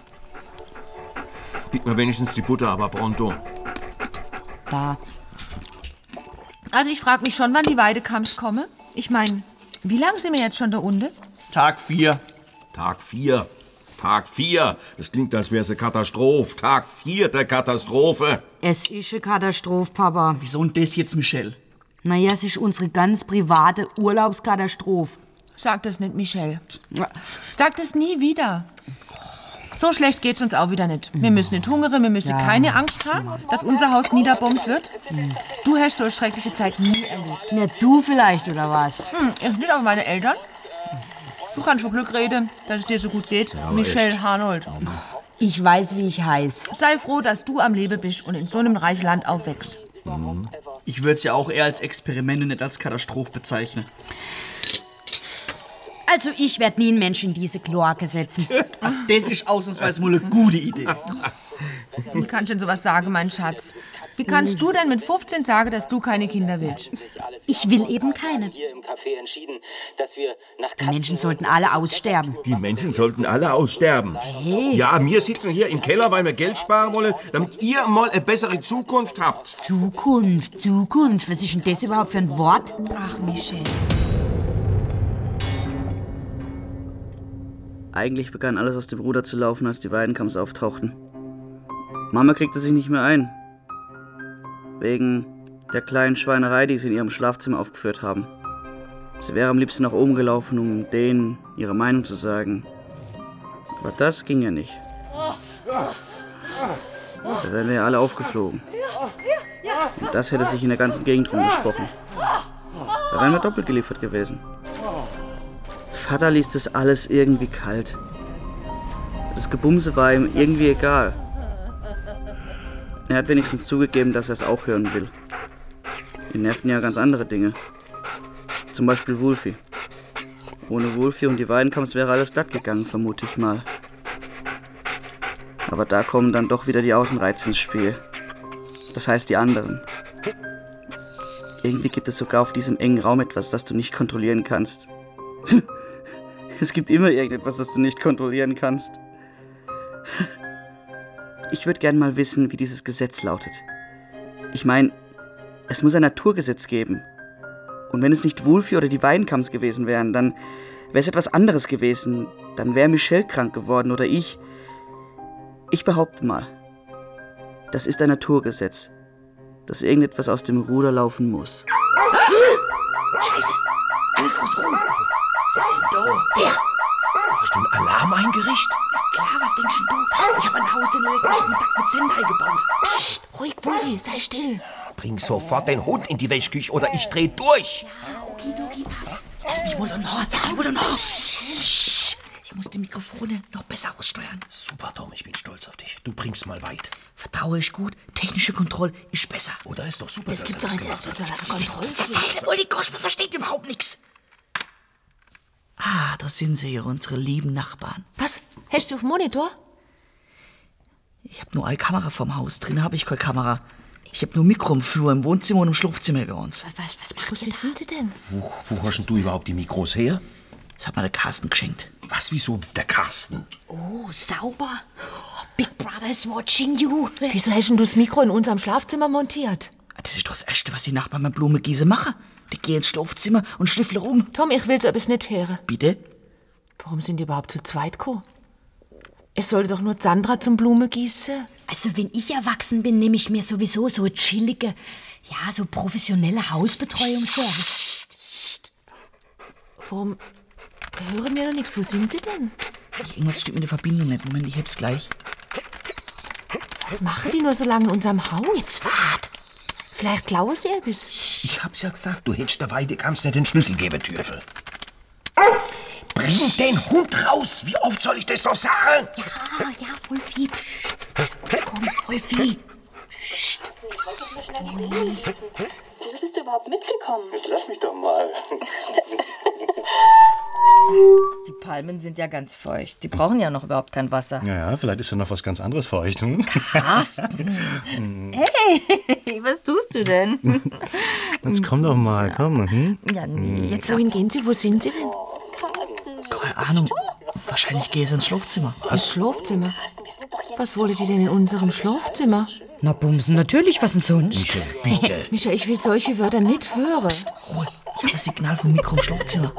Gib mir wenigstens die Butter, aber pronto. Da. Also ich frage mich schon, wann die Weidekamps kommen. Ich meine, wie lange sind wir jetzt schon da unten? Tag 4. Tag 4. Tag 4. Das klingt, als wäre es eine Katastrophe. Tag 4 der Katastrophe. Es ist eine Katastrophe, Papa. Wieso denn das jetzt, Michelle? Naja, es ist unsere ganz private Urlaubskatastrophe. Sag das nicht, Michelle. Sag das nie wieder. So schlecht geht's uns auch wieder nicht. Wir müssen nicht hungern, wir müssen keine Angst haben, dass unser Haus niederbombt wird. Du hast so eine schreckliche Zeit nie erlebt. Ja, du vielleicht, oder was? Nicht auch meine Eltern. Du kannst von Glück reden, dass es dir so gut geht. Ja, Michelle echt. Hanold. Ich weiß, wie ich heiß. Sei froh, dass du am Leben bist und in so einem reichen Land aufwächst. Ich würde es ja auch eher als Experiment und nicht als Katastrophe bezeichnen. Also ich werde nie einen Menschen in diese Kloake setzen. Das ist ausnahmsweise mal eine gute Idee. Wie kannst du denn sowas sagen, mein Schatz? Wie kannst du denn mit 15 sagen, dass du keine Kinder willst? Ich will eben keine. Hier im Café entschieden, dass wir nach Die Menschen sollten alle aussterben. Die Menschen sollten alle aussterben. Hey. Ja, wir sitzen hier im Keller, weil wir Geld sparen wollen, damit ihr mal eine bessere Zukunft habt. Zukunft. Was ist denn das überhaupt für ein Wort? Ach, Michelle. Eigentlich begann alles aus dem Ruder zu laufen, als die Weidenkamps auftauchten. Mama kriegte sich nicht mehr ein. Wegen der kleinen Schweinerei, die sie in ihrem Schlafzimmer aufgeführt haben. Sie wäre am liebsten nach oben gelaufen, um denen ihre Meinung zu sagen. Aber das ging ja nicht. Da wären wir ja alle aufgeflogen. Und das hätte sich in der ganzen Gegend rumgesprochen. Da wären wir doppelt geliefert gewesen. Vater ließ das alles irgendwie kalt. Das Gebumse war ihm irgendwie egal. Er hat wenigstens zugegeben, dass er es auch hören will. Ihn nervten ja ganz andere Dinge. Zum Beispiel Wulfi. Ohne Wulfi und die Weidenkamps wäre alles glatt gegangen, vermute ich mal. Aber da kommen dann doch wieder die Außenreize ins Spiel. Das heißt die anderen. Irgendwie gibt es sogar auf diesem engen Raum etwas, das du nicht kontrollieren kannst. Es gibt immer irgendetwas, das du nicht kontrollieren kannst. Ich würde gern mal wissen, wie dieses Gesetz lautet. Ich meine, es muss ein Naturgesetz geben. Und wenn es nicht Wulfi oder die Weidenkamps gewesen wären, dann wäre es etwas anderes gewesen. Dann wäre Michelle krank geworden oder ich. Ich behaupte mal, das ist ein Naturgesetz, dass irgendetwas aus dem Ruder laufen muss. Scheiße! Alles aus Ruhe! Sie sind da! Wer? Hast du einen Alarm eingerichtet? Ja klar, was denkst du? Ich habe ein Haus den elektrischen Kontakt mit Sender eingebaut. Psst, ruhig, Wulfi, sei still. Bring sofort den Hund in die Wäschküche oder ich dreh durch! Okidoki, Paps. Lass mich mal noch. Ich muss die Mikrofone noch besser aussteuern. Super, Tom, ich bin stolz auf dich. Du bringst mal weit. Vertraue ich gut. Technische Kontrolle ist besser. Oder ist doch super, Das gibt's doch gemacht als hat. Kontrolle. Die Gospel versteht überhaupt nichts. Ah, das sind sie, unsere lieben Nachbarn. Was? Hast du auf dem Monitor? Ich habe nur eine Kamera vorm Haus. Drin habe ich keine Kamera. Ich habe nur Mikro im Flur, im Wohnzimmer und im Schlafzimmer bei uns. Was macht ihr da? Sind sie denn? Wo hast denn du überhaupt die Mikros her? Das hat mir der Carsten geschenkt. Was, wieso der Carsten? Oh, sauber. Big Brother is watching you. Wieso hast du das Mikro in unserem Schlafzimmer montiert? Das ist doch das Erste, was die Nachbarn mit Blumengieße machen. Die gehen ins Schlafzimmer und schnüffeln rum. Tom, ich will so etwas nicht hören. Bitte? Warum sind die überhaupt zu zweit gekommen? Es sollte doch nur Sandra zum Blumengießen. Also wenn ich erwachsen bin, nehme ich mir sowieso so chillige, ja, so professionelle Hausbetreuungsservice. Warum hören wir noch nichts? Wo sind sie denn? Irgendwas stimmt mit der Verbindung nicht. Moment, ich hab's gleich. Was machen die nur so lange in unserem Haus? Wart. Vielleicht klauen sie etwas. Ich hab's ja gesagt, du hättest der Weidekamps nicht den Schlüssel geben dürfen. Bring den Hund raus! Wie oft soll ich das noch sagen? Ja, Wulfi. Komm, Wulfi. Ich wollte doch nur schnell die Dinge lesen. Wieso bist du überhaupt mitgekommen? Jetzt lass mich doch mal. Palmen sind ja ganz feucht. Die brauchen ja noch überhaupt kein Wasser. Ja, vielleicht ist ja noch was ganz anderes feucht. Hm? Carsten! Hey, was tust du denn? Jetzt komm doch mal, komm. Hm? Ja, nee, jetzt Wohin gehen Sie? Wo sind Sie denn? Keine Ahnung. Wahrscheinlich gehe ich ins Schlafzimmer. Ins Schlafzimmer? Was wollt ihr denn in unserem Schlafzimmer? Na, bumsen, natürlich, was denn sonst? Michel, bitte. Micha, ich will solche Wörter nicht hören. Psst, Ruhe. Ich habe das Signal vom Mikro im Schlafzimmer.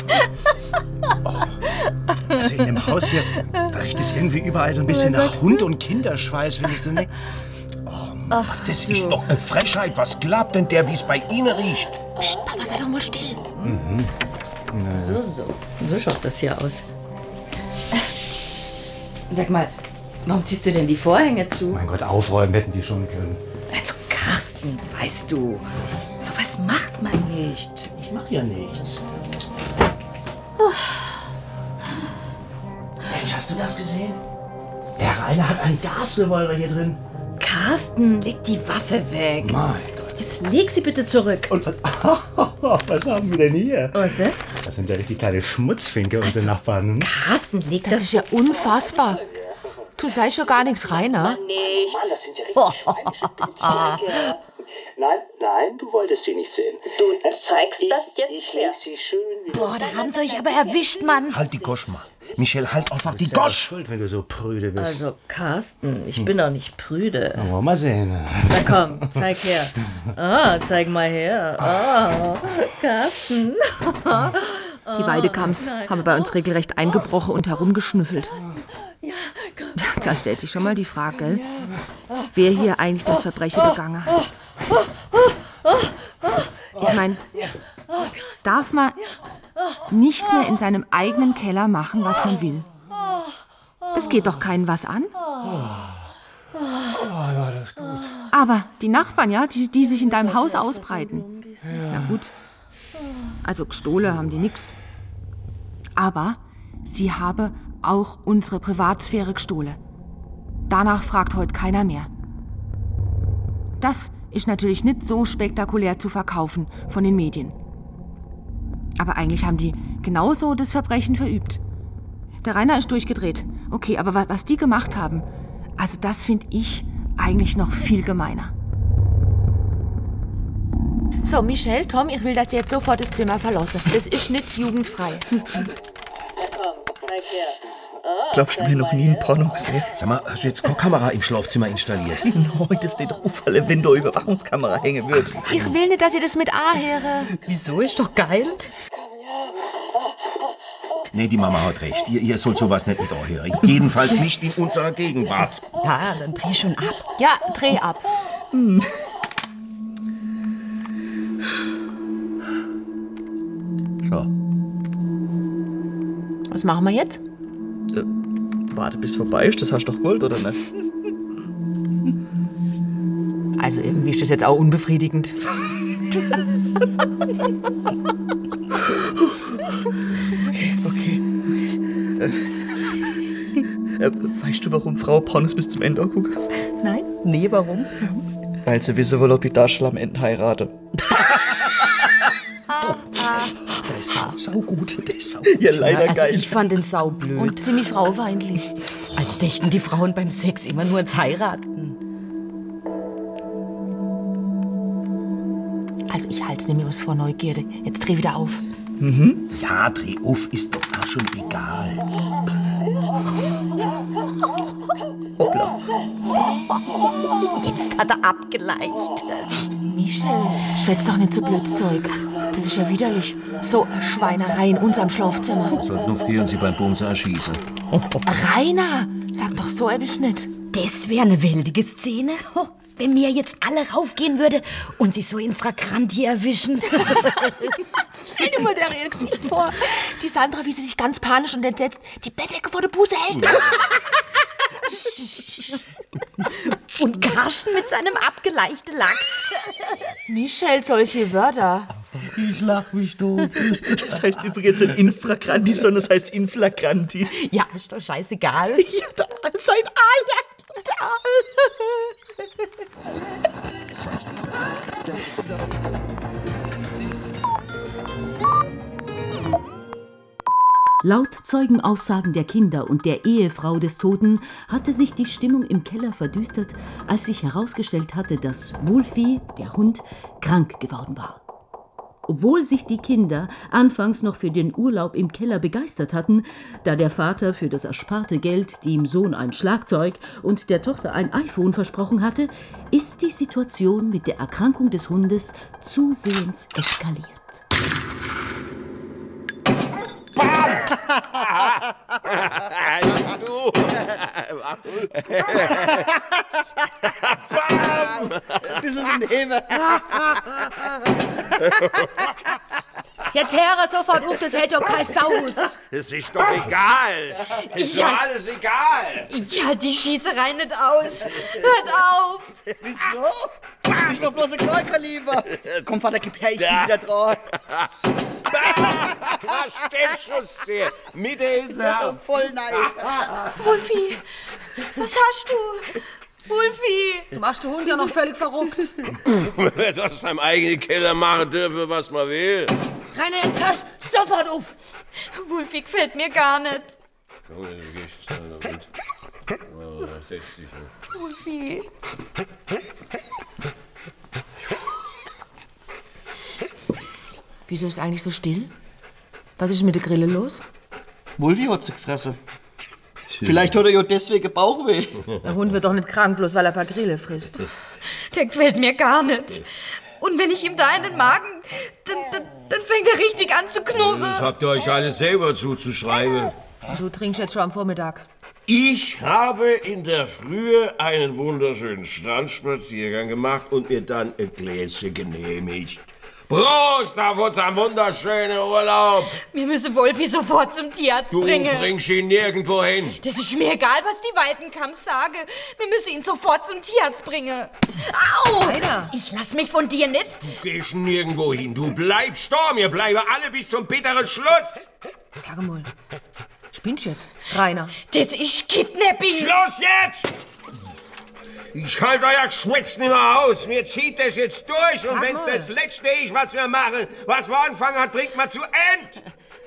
Also in dem Haus hier, da riecht es irgendwie überall so ein bisschen nach Hund und Kinderschweiß, findest du nicht? Ach, das ist doch eine Frechheit. Was glaubt denn der, wie es bei Ihnen riecht? Psst, Papa, sei doch mal still. Mhm. So schaut das hier aus. Sag mal, warum ziehst du denn die Vorhänge zu? Mein Gott, aufräumen hätten die schon können. Also Carsten, weißt du, sowas macht man nicht. Ich mach ja nichts. Mensch, hast du das gesehen? Der Rainer hat einen Gasrevolver hier drin. Carsten, leg die Waffe weg. Mein Gott. Jetzt leg sie bitte zurück. Und was haben wir denn hier? Was denn? Das sind ja richtig kleine Schmutzfinke, unsere Nachbarn. Hm? Carsten, leg Das ist ja unfassbar. Du sei schon gar nichts, Rainer. Nicht. Mann, das sind ja richtig schweinische Pilzträger. Nein, du wolltest sie nicht sehen. Du zeigst das jetzt Ich her. Sie schön wieder. Boah, da haben sie euch aber erwischt, Mann. Halt die Gosch mal. Michel, halt einfach die Ist ja Gosch. schuld, wenn du so prüde bist. Also Carsten, ich bin doch nicht prüde. Na, wollen wir mal sehen. Na komm, zeig her. Zeig mal her. Carsten. Die Weidekams haben bei uns regelrecht eingebrochen und herumgeschnüffelt. Da stellt sich schon mal die Frage, gell? Wer hier eigentlich das Verbrechen begangen hat. Ich meine, darf man nicht mehr in seinem eigenen Keller machen, was man will? Das geht doch keinen was an. Ja, das ist gut. Aber die Nachbarn, ja, die sich in deinem Haus ausbreiten. Na gut. Also gestohlen haben die nix. Aber sie habe auch unsere Privatsphäre gestohlen. Danach fragt heute keiner mehr. Das ist natürlich nicht so spektakulär zu verkaufen von den Medien. Aber eigentlich haben die genauso das Verbrechen verübt. Der Rainer ist durchgedreht. Okay, aber was die gemacht haben, also das finde ich eigentlich noch viel gemeiner. So, Michelle, Tom, ich will, dass ihr jetzt sofort das Zimmer verlassen. Das ist nicht jugendfrei. Glaubst du, mir noch nie ein Porno gesehen? Sag mal, hast du jetzt keine Kamera im Schlafzimmer installiert? Nein, das steht doch auffallen, wenn da Überwachungskamera hängen wird. Ich will nicht, dass ihr das mit A höre. Wieso, ist doch geil. Nee, die Mama hat recht. Ihr sollt sowas nicht mit anhören. Jedenfalls nicht in unserer Gegenwart. Ja, dann dreh schon ab. Ja, dreh ab. So. Was machen wir jetzt? Warte, bis vorbei ist, das hast du doch gewollt, oder nicht? Also irgendwie ist das jetzt auch unbefriedigend. Okay. Weißt du, warum Frau Pornos bis zum Ende guckt? Nein? Nee, warum? Weil sie wissen will, ob ich Darschel am Ende heirate. Der ist saugut. Der ist Ja, leider Also geil. ich fand den saublöd. Und ziemlich frauenfeindlich. Als dächten die Frauen beim Sex immer nur ans Heiraten. Also ich halt's nicht mehr aus vor Neugierde. Jetzt dreh wieder auf. Ja, dreh auf, ist doch auch schon egal. Hoppla. Jetzt hat er abgeleicht. Michel, schwätz doch nicht so blöd Zeug. Das ist ja widerlich. So eine Schweinerei in unserem Schlafzimmer. Sollten auf früher sie beim Bumsen erschießen. Rainer, sag doch so etwas nicht. Das wäre eine wildige Szene. Wenn mir jetzt alle raufgehen würde und sie so in Fragranti erwischen. Stell dir mal der ihr Gesicht vor. Die Sandra, wie sie sich ganz panisch und entsetzt die Bettdecke vor der Buse hält. Und Karsten mit seinem abgeleichten Lachs. Michel, solche Wörter. Ich lach mich doof. Das heißt übrigens nicht Infragranti, sondern es heißt Inflagranti. Ja, ist doch scheißegal. Ja, da ist ein Laut Zeugenaussagen der Kinder und der Ehefrau des Toten hatte sich die Stimmung im Keller verdüstert, als sich herausgestellt hatte, dass Wolfi, der Hund, krank geworden war. Obwohl sich die Kinder anfangs noch für den Urlaub im Keller begeistert hatten, da der Vater für das ersparte Geld dem Sohn ein Schlagzeug und der Tochter ein iPhone versprochen hatte, ist die Situation mit der Erkrankung des Hundes zusehends eskaliert. Du! Bam! Bisschen daneben. Jetzt höre sofort auf, das hält doch kein Saus. Es ist doch egal. Ist doch alles egal. Ich halte die Schießerei nicht aus. Hört auf! Wieso? Ist doch bloß ein Kleinkaliber. Komm, Vater, gib her, ich bin wieder dran. Steckschuss hier. Mitte ins Herz. Voll nein. Wolfi, was hast du? Wolfi! Du machst den Hund ja noch völlig verrückt. Wer das aus seinem eigenen Keller machen dürfe, was man will. Rainer, jetzt hörst sofort auf! Wolfi gefällt mir gar nicht. Komm, du gehst schnell damit. Oh, setz dich hin. Wolfi. Wieso ist eigentlich so still? Was ist mit der Grille los? Wolfi hat sie gefressen. Vielleicht hat er ja deswegen Bauchweh. Der Hund wird doch nicht krank, bloß weil er ein paar Grille frisst. Der gefällt mir gar nicht. Und wenn ich ihm da in den Magen, dann fängt er richtig an zu knurren. Das habt ihr euch alles selber zuzuschreiben. Du trinkst jetzt schon am Vormittag. Ich habe in der Frühe einen wunderschönen Strandspaziergang gemacht und mir dann ein Gläschen genehmigt. Prost auf unseren wunderschönen Urlaub! Wir müssen Wolfi sofort zum Tierarzt bringen. Du bringst ihn nirgendwo hin. Das ist mir egal, was die Weidenkamps sagen. Wir müssen ihn sofort zum Tierarzt bringen. Au! Rainer. Ich lass mich von dir nicht. Du gehst nirgendwo hin. Du bleibst da. Wir bleiben alle bis zum bitteren Schluss. Sag mal, spinnst du jetzt? Rainer. Das ist Kidnapping. Schluss jetzt! Ich halte euer Geschwätz nicht mehr aus. Mir zieht das jetzt durch. Und wenn es das Letzte ist, was wir machen, was wir anfangen hat, bringt man zu End.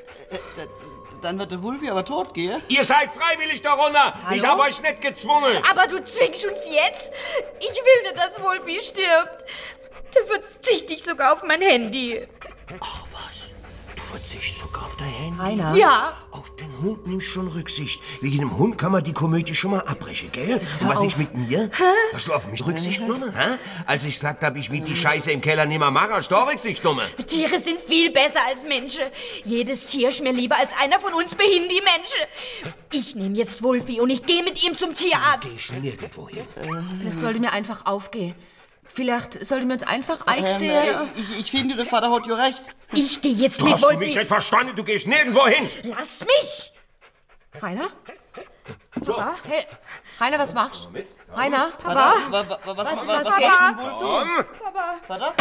Dann wird der Wolfi aber tot gehen. Ihr seid freiwillig darunter. Hallo? Ich habe euch nicht gezwungen. Aber du zwingst uns jetzt? Ich will nicht, dass Wolfi stirbt. Der verzichtet sogar auf mein Handy. Ach was, du verzichtest sogar auf dein Handy? Rainer? Ja. Auf den Hund nimmst schon Rücksicht. Wegen dem Hund kann man die Komödie schon mal abbrechen, gell? Und was ist mit mir? Hast du auf mich Rücksicht genommen? Hä? Als ich gesagt habe, ich will die Scheiße im Keller nicht mehr machen, hast du auch Rücksicht genommen? Tiere sind viel besser als Menschen. Jedes Tier ist mir lieber als einer von uns behinderte Menschen. Ich nehme jetzt Wolfi und ich gehe mit ihm zum Tierarzt. Geh ich nirgendwo hin. Vielleicht sollte mir einfach aufgehen. Vielleicht sollten wir uns einfach einstehen. Ich finde, der Vater hat ja recht. Ich gehe jetzt mit Hast du Wolfi. mich nicht verstanden? Du gehst nirgendwo hin. Lass mich! Rainer? So. Papa? Hey, Rainer, was machst du? Rainer? Papa? Was geht? Komm. Papa? Vater?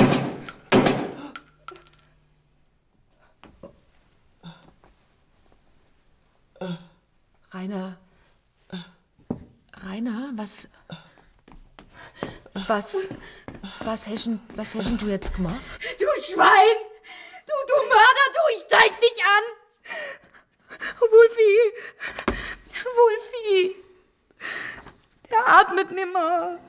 Rainer? Rainer, was hast denn du jetzt gemacht? Du Schwein! Du Mörder, du! Ich zeig dich an! Wolfi! Wolfi! Der atmet nimmer.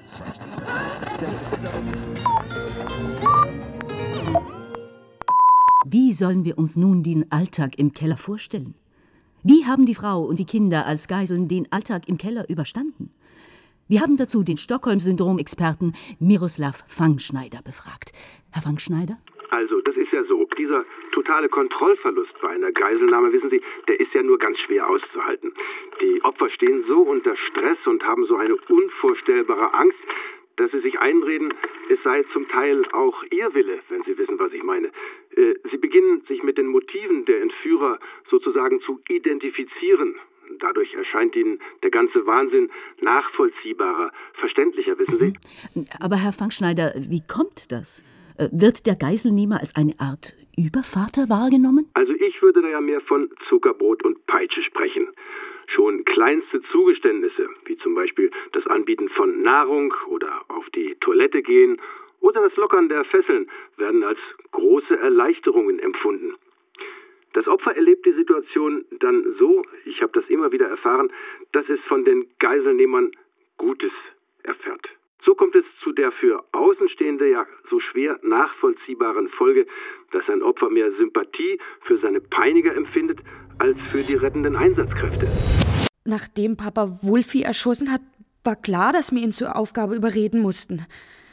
Wie sollen wir uns nun den Alltag im Keller vorstellen? Wie haben die Frau und die Kinder als Geiseln den Alltag im Keller überstanden? Wir haben dazu den Stockholm-Syndrom-Experten Miroslav Fangschneider befragt. Herr Fangschneider? Also, das ist ja so. Dieser totale Kontrollverlust bei einer Geiselnahme, wissen Sie, der ist ja nur ganz schwer auszuhalten. Die Opfer stehen so unter Stress und haben so eine unvorstellbare Angst, dass sie sich einreden, es sei zum Teil auch ihr Wille, wenn Sie wissen, was ich meine. Sie beginnen, sich mit den Motiven der Entführer sozusagen zu identifizieren. Dadurch erscheint Ihnen der ganze Wahnsinn nachvollziehbarer, verständlicher, wissen Sie? Aber Herr Fangschneider, wie kommt das? Wird der Geiselnehmer als eine Art Übervater wahrgenommen? Also ich würde da ja mehr von Zuckerbrot und Peitsche sprechen. Schon kleinste Zugeständnisse, wie zum Beispiel das Anbieten von Nahrung oder auf die Toilette gehen oder das Lockern der Fesseln, werden als große Erleichterungen empfunden. Das Opfer erlebt die Situation dann so, ich habe das immer wieder erfahren, dass es von den Geiselnehmern Gutes erfährt. So kommt es zu der für Außenstehende ja so schwer nachvollziehbaren Folge, dass ein Opfer mehr Sympathie für seine Peiniger empfindet, als für die rettenden Einsatzkräfte. Nachdem Papa Wulfi erschossen hat, war klar, dass wir ihn zur Aufgabe überreden mussten.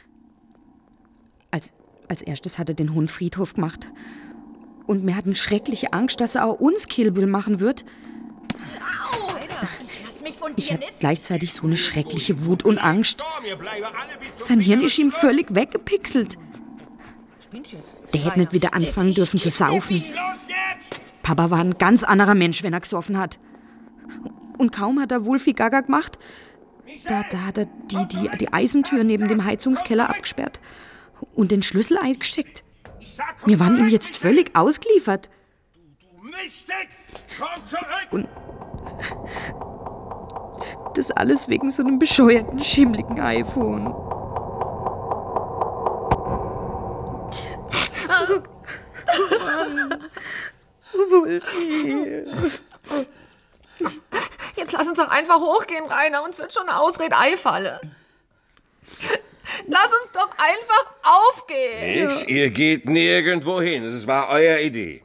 Als erstes hat er den Hundfriedhof gemacht. Und wir hatten schreckliche Angst, dass er auch uns Kill machen wird. Ich hatte gleichzeitig so eine schreckliche Wut und Angst. Sein Hirn ist ihm völlig weggepixelt. Der hätte nicht wieder anfangen dürfen zu saufen. Papa war ein ganz anderer Mensch, wenn er gesoffen hat. Und kaum hat er Wulfi Gaga gemacht, da hat er die Eisentür neben dem Heizungskeller abgesperrt und den Schlüssel eingesteckt. Wir waren ihm jetzt völlig ausgeliefert. Und das alles wegen so einem bescheuerten, schimmligen iPhone. Wulfi. Jetzt lass uns doch einfach hochgehen, Rainer. Uns wird schon eine Ausrede einfallen. Lass uns doch einfach aufgehen. Nix, ihr geht nirgendwo hin. Es war eure Idee.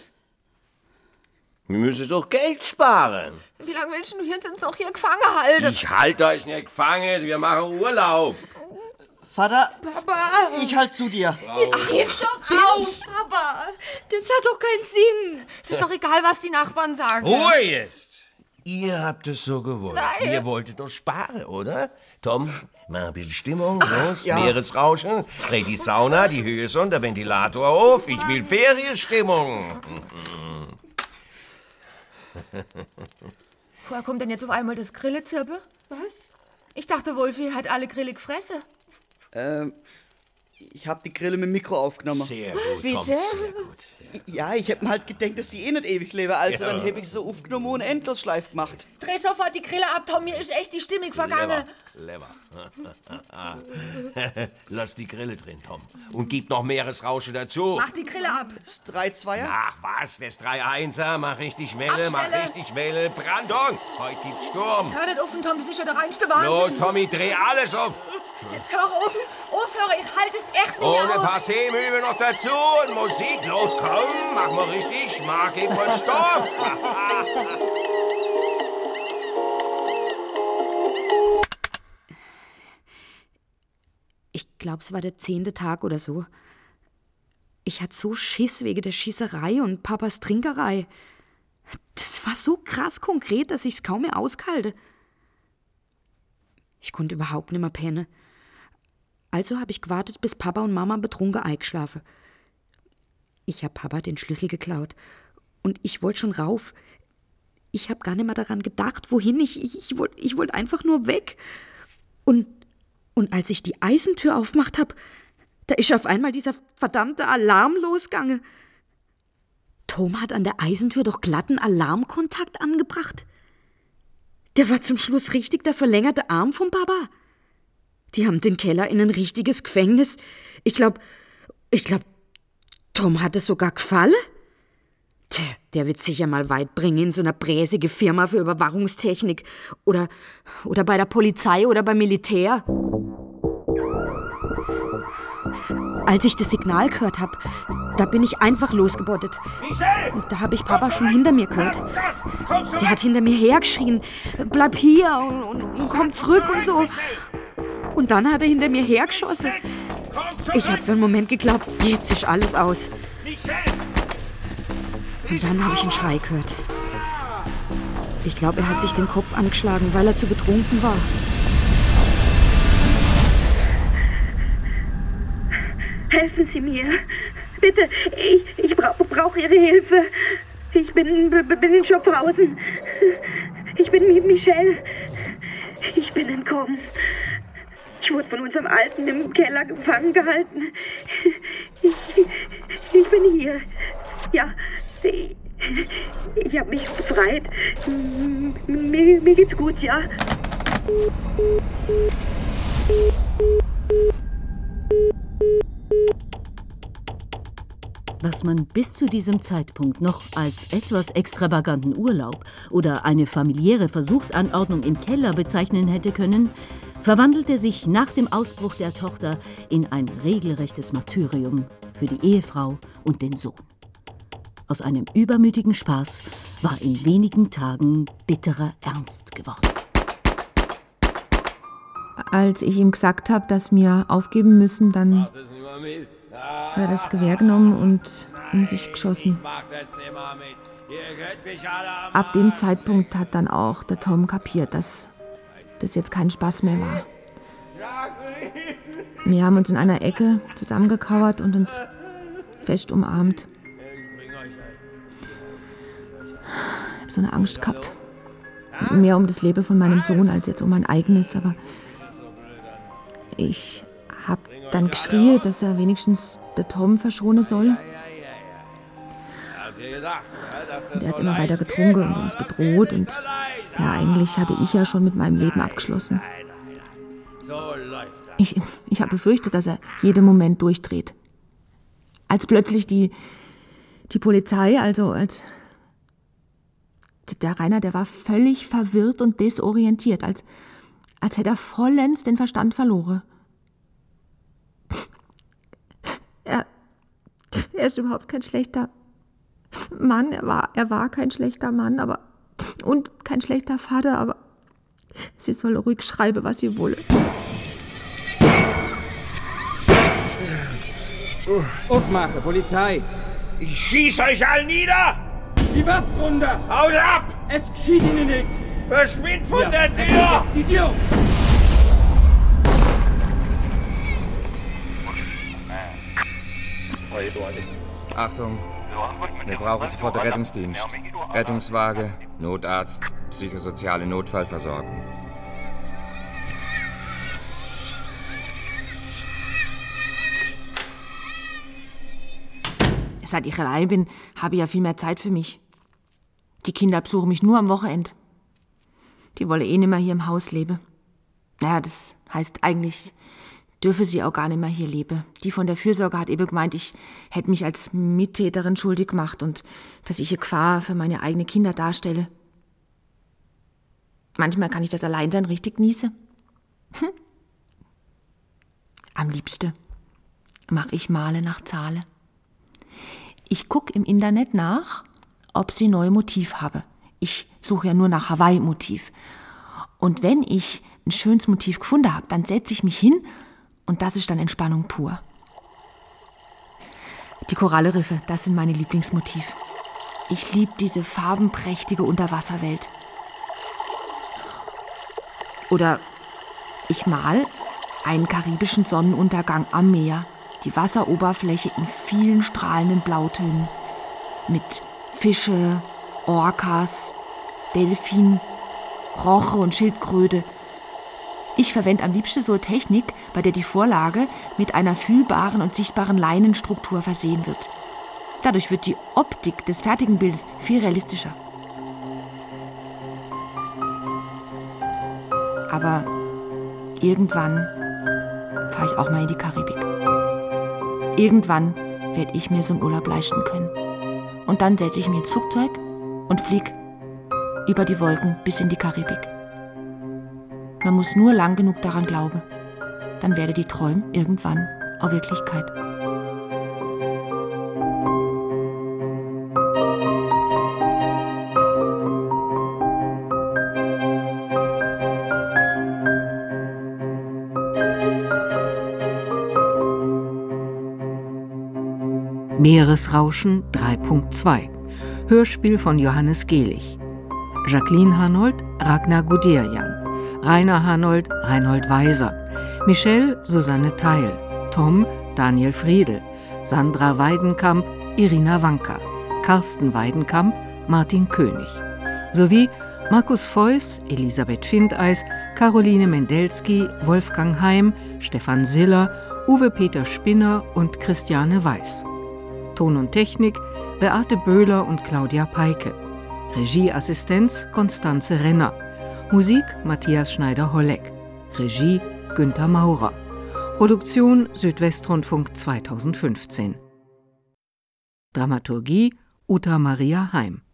Wir müssen doch Geld sparen. Wie lange willst du jetzt uns noch hier gefangen halten? Ich halte euch nicht gefangen. Wir machen Urlaub. Vater, Papa, ich halt zu dir. Jetzt geht's doch auf, Papa. Das hat doch keinen Sinn. Es ist doch egal, was die Nachbarn sagen. Ruhe jetzt. Ihr habt es so gewollt. Nein. Ihr wolltet doch sparen, oder? Tom, mach ein bisschen Stimmung, los, ja. Meeresrauschen, dreh die Sauna, die Höhe und der Ventilator auf. Ich will Ferienstimmung. Woher kommt denn jetzt auf einmal das Grillezirpe? Was? Ich dachte, Wulfi hat alle Grille gefressen. Ich hab die Grille mit dem Mikro aufgenommen. Sehr gut, Bitte? Tom, sehr gut. Ja, ich hab mir halt gedacht, dass die eh nicht ewig leben. Also Ja. dann hab ich so aufgenommen und Endlosschleif gemacht. Dreh sofort die Grille ab, Tom. Mir ist echt die Stimmung vergangen. Lever. Lass die Grille drin, Tom. Und gib noch Meeresrauschen dazu. Mach die Grille ab. Das 3-2er? Ach was, das 3-1er. Mach richtig Welle, mach richtig Welle. Brandung. Heute gibt's Sturm. Hör nicht auf, Tom. Das ist ja der reinste Wahnsinn. Los, Tommy, dreh alles auf. Jetzt hör auf. Aufhören. Ich halte es echt nicht Und mehr ein aus. paar Seemöbel noch dazu und Musik. Los, komm, mach mal richtig. Mag ich von Stoff. Ich glaube, es war der 10. Tag oder so. Ich hatte so Schiss wegen der Schießerei und Papas Trinkerei. Das war so krass konkret, dass ich's kaum mehr auskalte. Ich konnte überhaupt nicht mehr pennen. Also habe ich gewartet, bis Papa und Mama betrunken eingeschlafen. Ich habe Papa den Schlüssel geklaut. Und ich wollte schon rauf. Ich habe gar nicht mehr daran gedacht, wohin. Ich wollte einfach nur weg. Und als ich die Eisentür aufgemacht habe, da ist auf einmal dieser verdammte Alarm losgegangen. Tom hat an der Eisentür doch glatten Alarmkontakt angebracht. Der war zum Schluss richtig der verlängerte Arm vom Papa. Die haben den Keller in ein richtiges Gefängnis. Ich glaub, Tom hat es sogar gefallen. Tja, der wird sicher mal weit bringen in so einer bräsige Firma für Überwachungstechnik. Oder bei der Polizei oder beim Militär. Als ich das Signal gehört habe, da bin ich einfach losgebottet. Und da habe ich Papa schon hinter mir gehört. Der hat hinter mir hergeschrien, bleib hier und komm zurück und so. Und dann hat er hinter mir hergeschossen. Ich habe für einen Moment geglaubt, jetzt ist alles aus. Und dann habe ich einen Schrei gehört. Ich glaube, er hat sich den Kopf angeschlagen, weil er zu betrunken war. Helfen Sie mir. Bitte, ich brauche Ihre Hilfe. Ich bin in Schopfhausen. Ich bin Michelle. Ich bin entkommen. Ich wurde von unserem Alten im Keller gefangen gehalten. Ich bin hier. Ja, ich habe mich befreit. Mir geht's gut, ja. Was man bis zu diesem Zeitpunkt noch als etwas extravaganten Urlaub oder eine familiäre Versuchsanordnung im Keller bezeichnen hätte können, verwandelte sich nach dem Ausbruch der Tochter in ein regelrechtes Martyrium für die Ehefrau und den Sohn. Aus einem übermütigen Spaß war in wenigen Tagen bitterer Ernst geworden. Als ich ihm gesagt habe, dass wir aufgeben müssen, dann hat er das Gewehr genommen und um sich geschossen. Ab dem Zeitpunkt hat dann auch der Tom kapiert, dass das jetzt kein Spaß mehr war. Wir haben uns in einer Ecke zusammengekauert und uns fest umarmt. Ich habe so eine Angst gehabt. Mehr um das Leben von meinem Sohn als jetzt um mein eigenes, aber ich habe dann geschrien, dass er wenigstens der Tom verschonen soll. Und er hat immer weiter getrunken und uns bedroht und ja, eigentlich hatte ich ja schon mit meinem Leben abgeschlossen. Ich habe befürchtet, dass er jeden Moment durchdreht. Als plötzlich die Polizei, als der Rainer, der war völlig verwirrt und desorientiert, als hätte er vollends den Verstand verloren. Er ist überhaupt kein schlechter Mann, er war kein schlechter Mann, und kein schlechter Vater, aber sie soll ruhig schreiben, was sie wolle. Aufmache, Polizei! Ich schieß euch all nieder! Die Waffe runter! Haut ab! Es geschieht Ihnen nichts! Verschwind von der Tür! Zieh dir auf! Achtung, wir brauchen sofort den Rettungsdienst. Rettungswagen, Notarzt, psychosoziale Notfallversorgung. Seit ich allein bin, habe ich ja viel mehr Zeit für mich. Die Kinder besuchen mich nur am Wochenende. Die wollen eh nicht mehr hier im Haus leben. Naja, das heißt eigentlich, dürfe sie auch gar nicht mehr hier leben. Die von der Fürsorge hat eben gemeint, ich hätte mich als Mittäterin schuldig gemacht und dass ich eine Gefahr für meine eigenen Kinder darstelle. Manchmal kann ich das Alleinsein richtig genießen. Am liebsten mache ich Male nach Zahle. Ich gucke im Internet nach, ob sie neue Motiv habe. Ich suche ja nur nach Hawaii-Motiv. Und wenn ich ein schönes Motiv gefunden habe, dann setze ich mich hin und das ist dann Entspannung pur. Die Korallenriffe, das sind meine Lieblingsmotiv. Ich liebe diese farbenprächtige Unterwasserwelt. Oder ich mal einen karibischen Sonnenuntergang am Meer. Die Wasseroberfläche in vielen strahlenden Blautönen. Mit Fische, Orcas, Delfin, Roche und Schildkröte. Ich verwende am liebsten so eine Technik, bei der die Vorlage mit einer fühlbaren und sichtbaren Leinenstruktur versehen wird. Dadurch wird die Optik des fertigen Bildes viel realistischer. Aber irgendwann fahre ich auch mal in die Karibik. Irgendwann werde ich mir so einen Urlaub leisten können. Und dann setze ich mich ins Flugzeug und fliege über die Wolken bis in die Karibik. Man muss nur lang genug daran glauben. Dann werde die Träume irgendwann auch Wirklichkeit. Meeresrauschen 3.2 Hörspiel von Johannes Gehlich. Jacqueline Hanold, Ragnar Guderian. Rainer Hanold, Reinhold Weiser. Michelle, Susanne Theil. Tom, Daniel Friedl. Sandra Weidenkamp, Irina Wanka. Carsten Weidenkamp, Martin König. Sowie Markus Feuß, Elisabeth Findeis, Caroline Mendelski, Wolfgang Heim, Stefan Siller, Uwe Peter Spinner und Christiane Weiß. Ton und Technik Beate Böhler und Claudia Peike. Regieassistenz Konstanze Renner. Musik Matthias Schneider-Holleck. Regie Günther Maurer. Produktion Südwestrundfunk 2015. Dramaturgie Uta Maria Heim.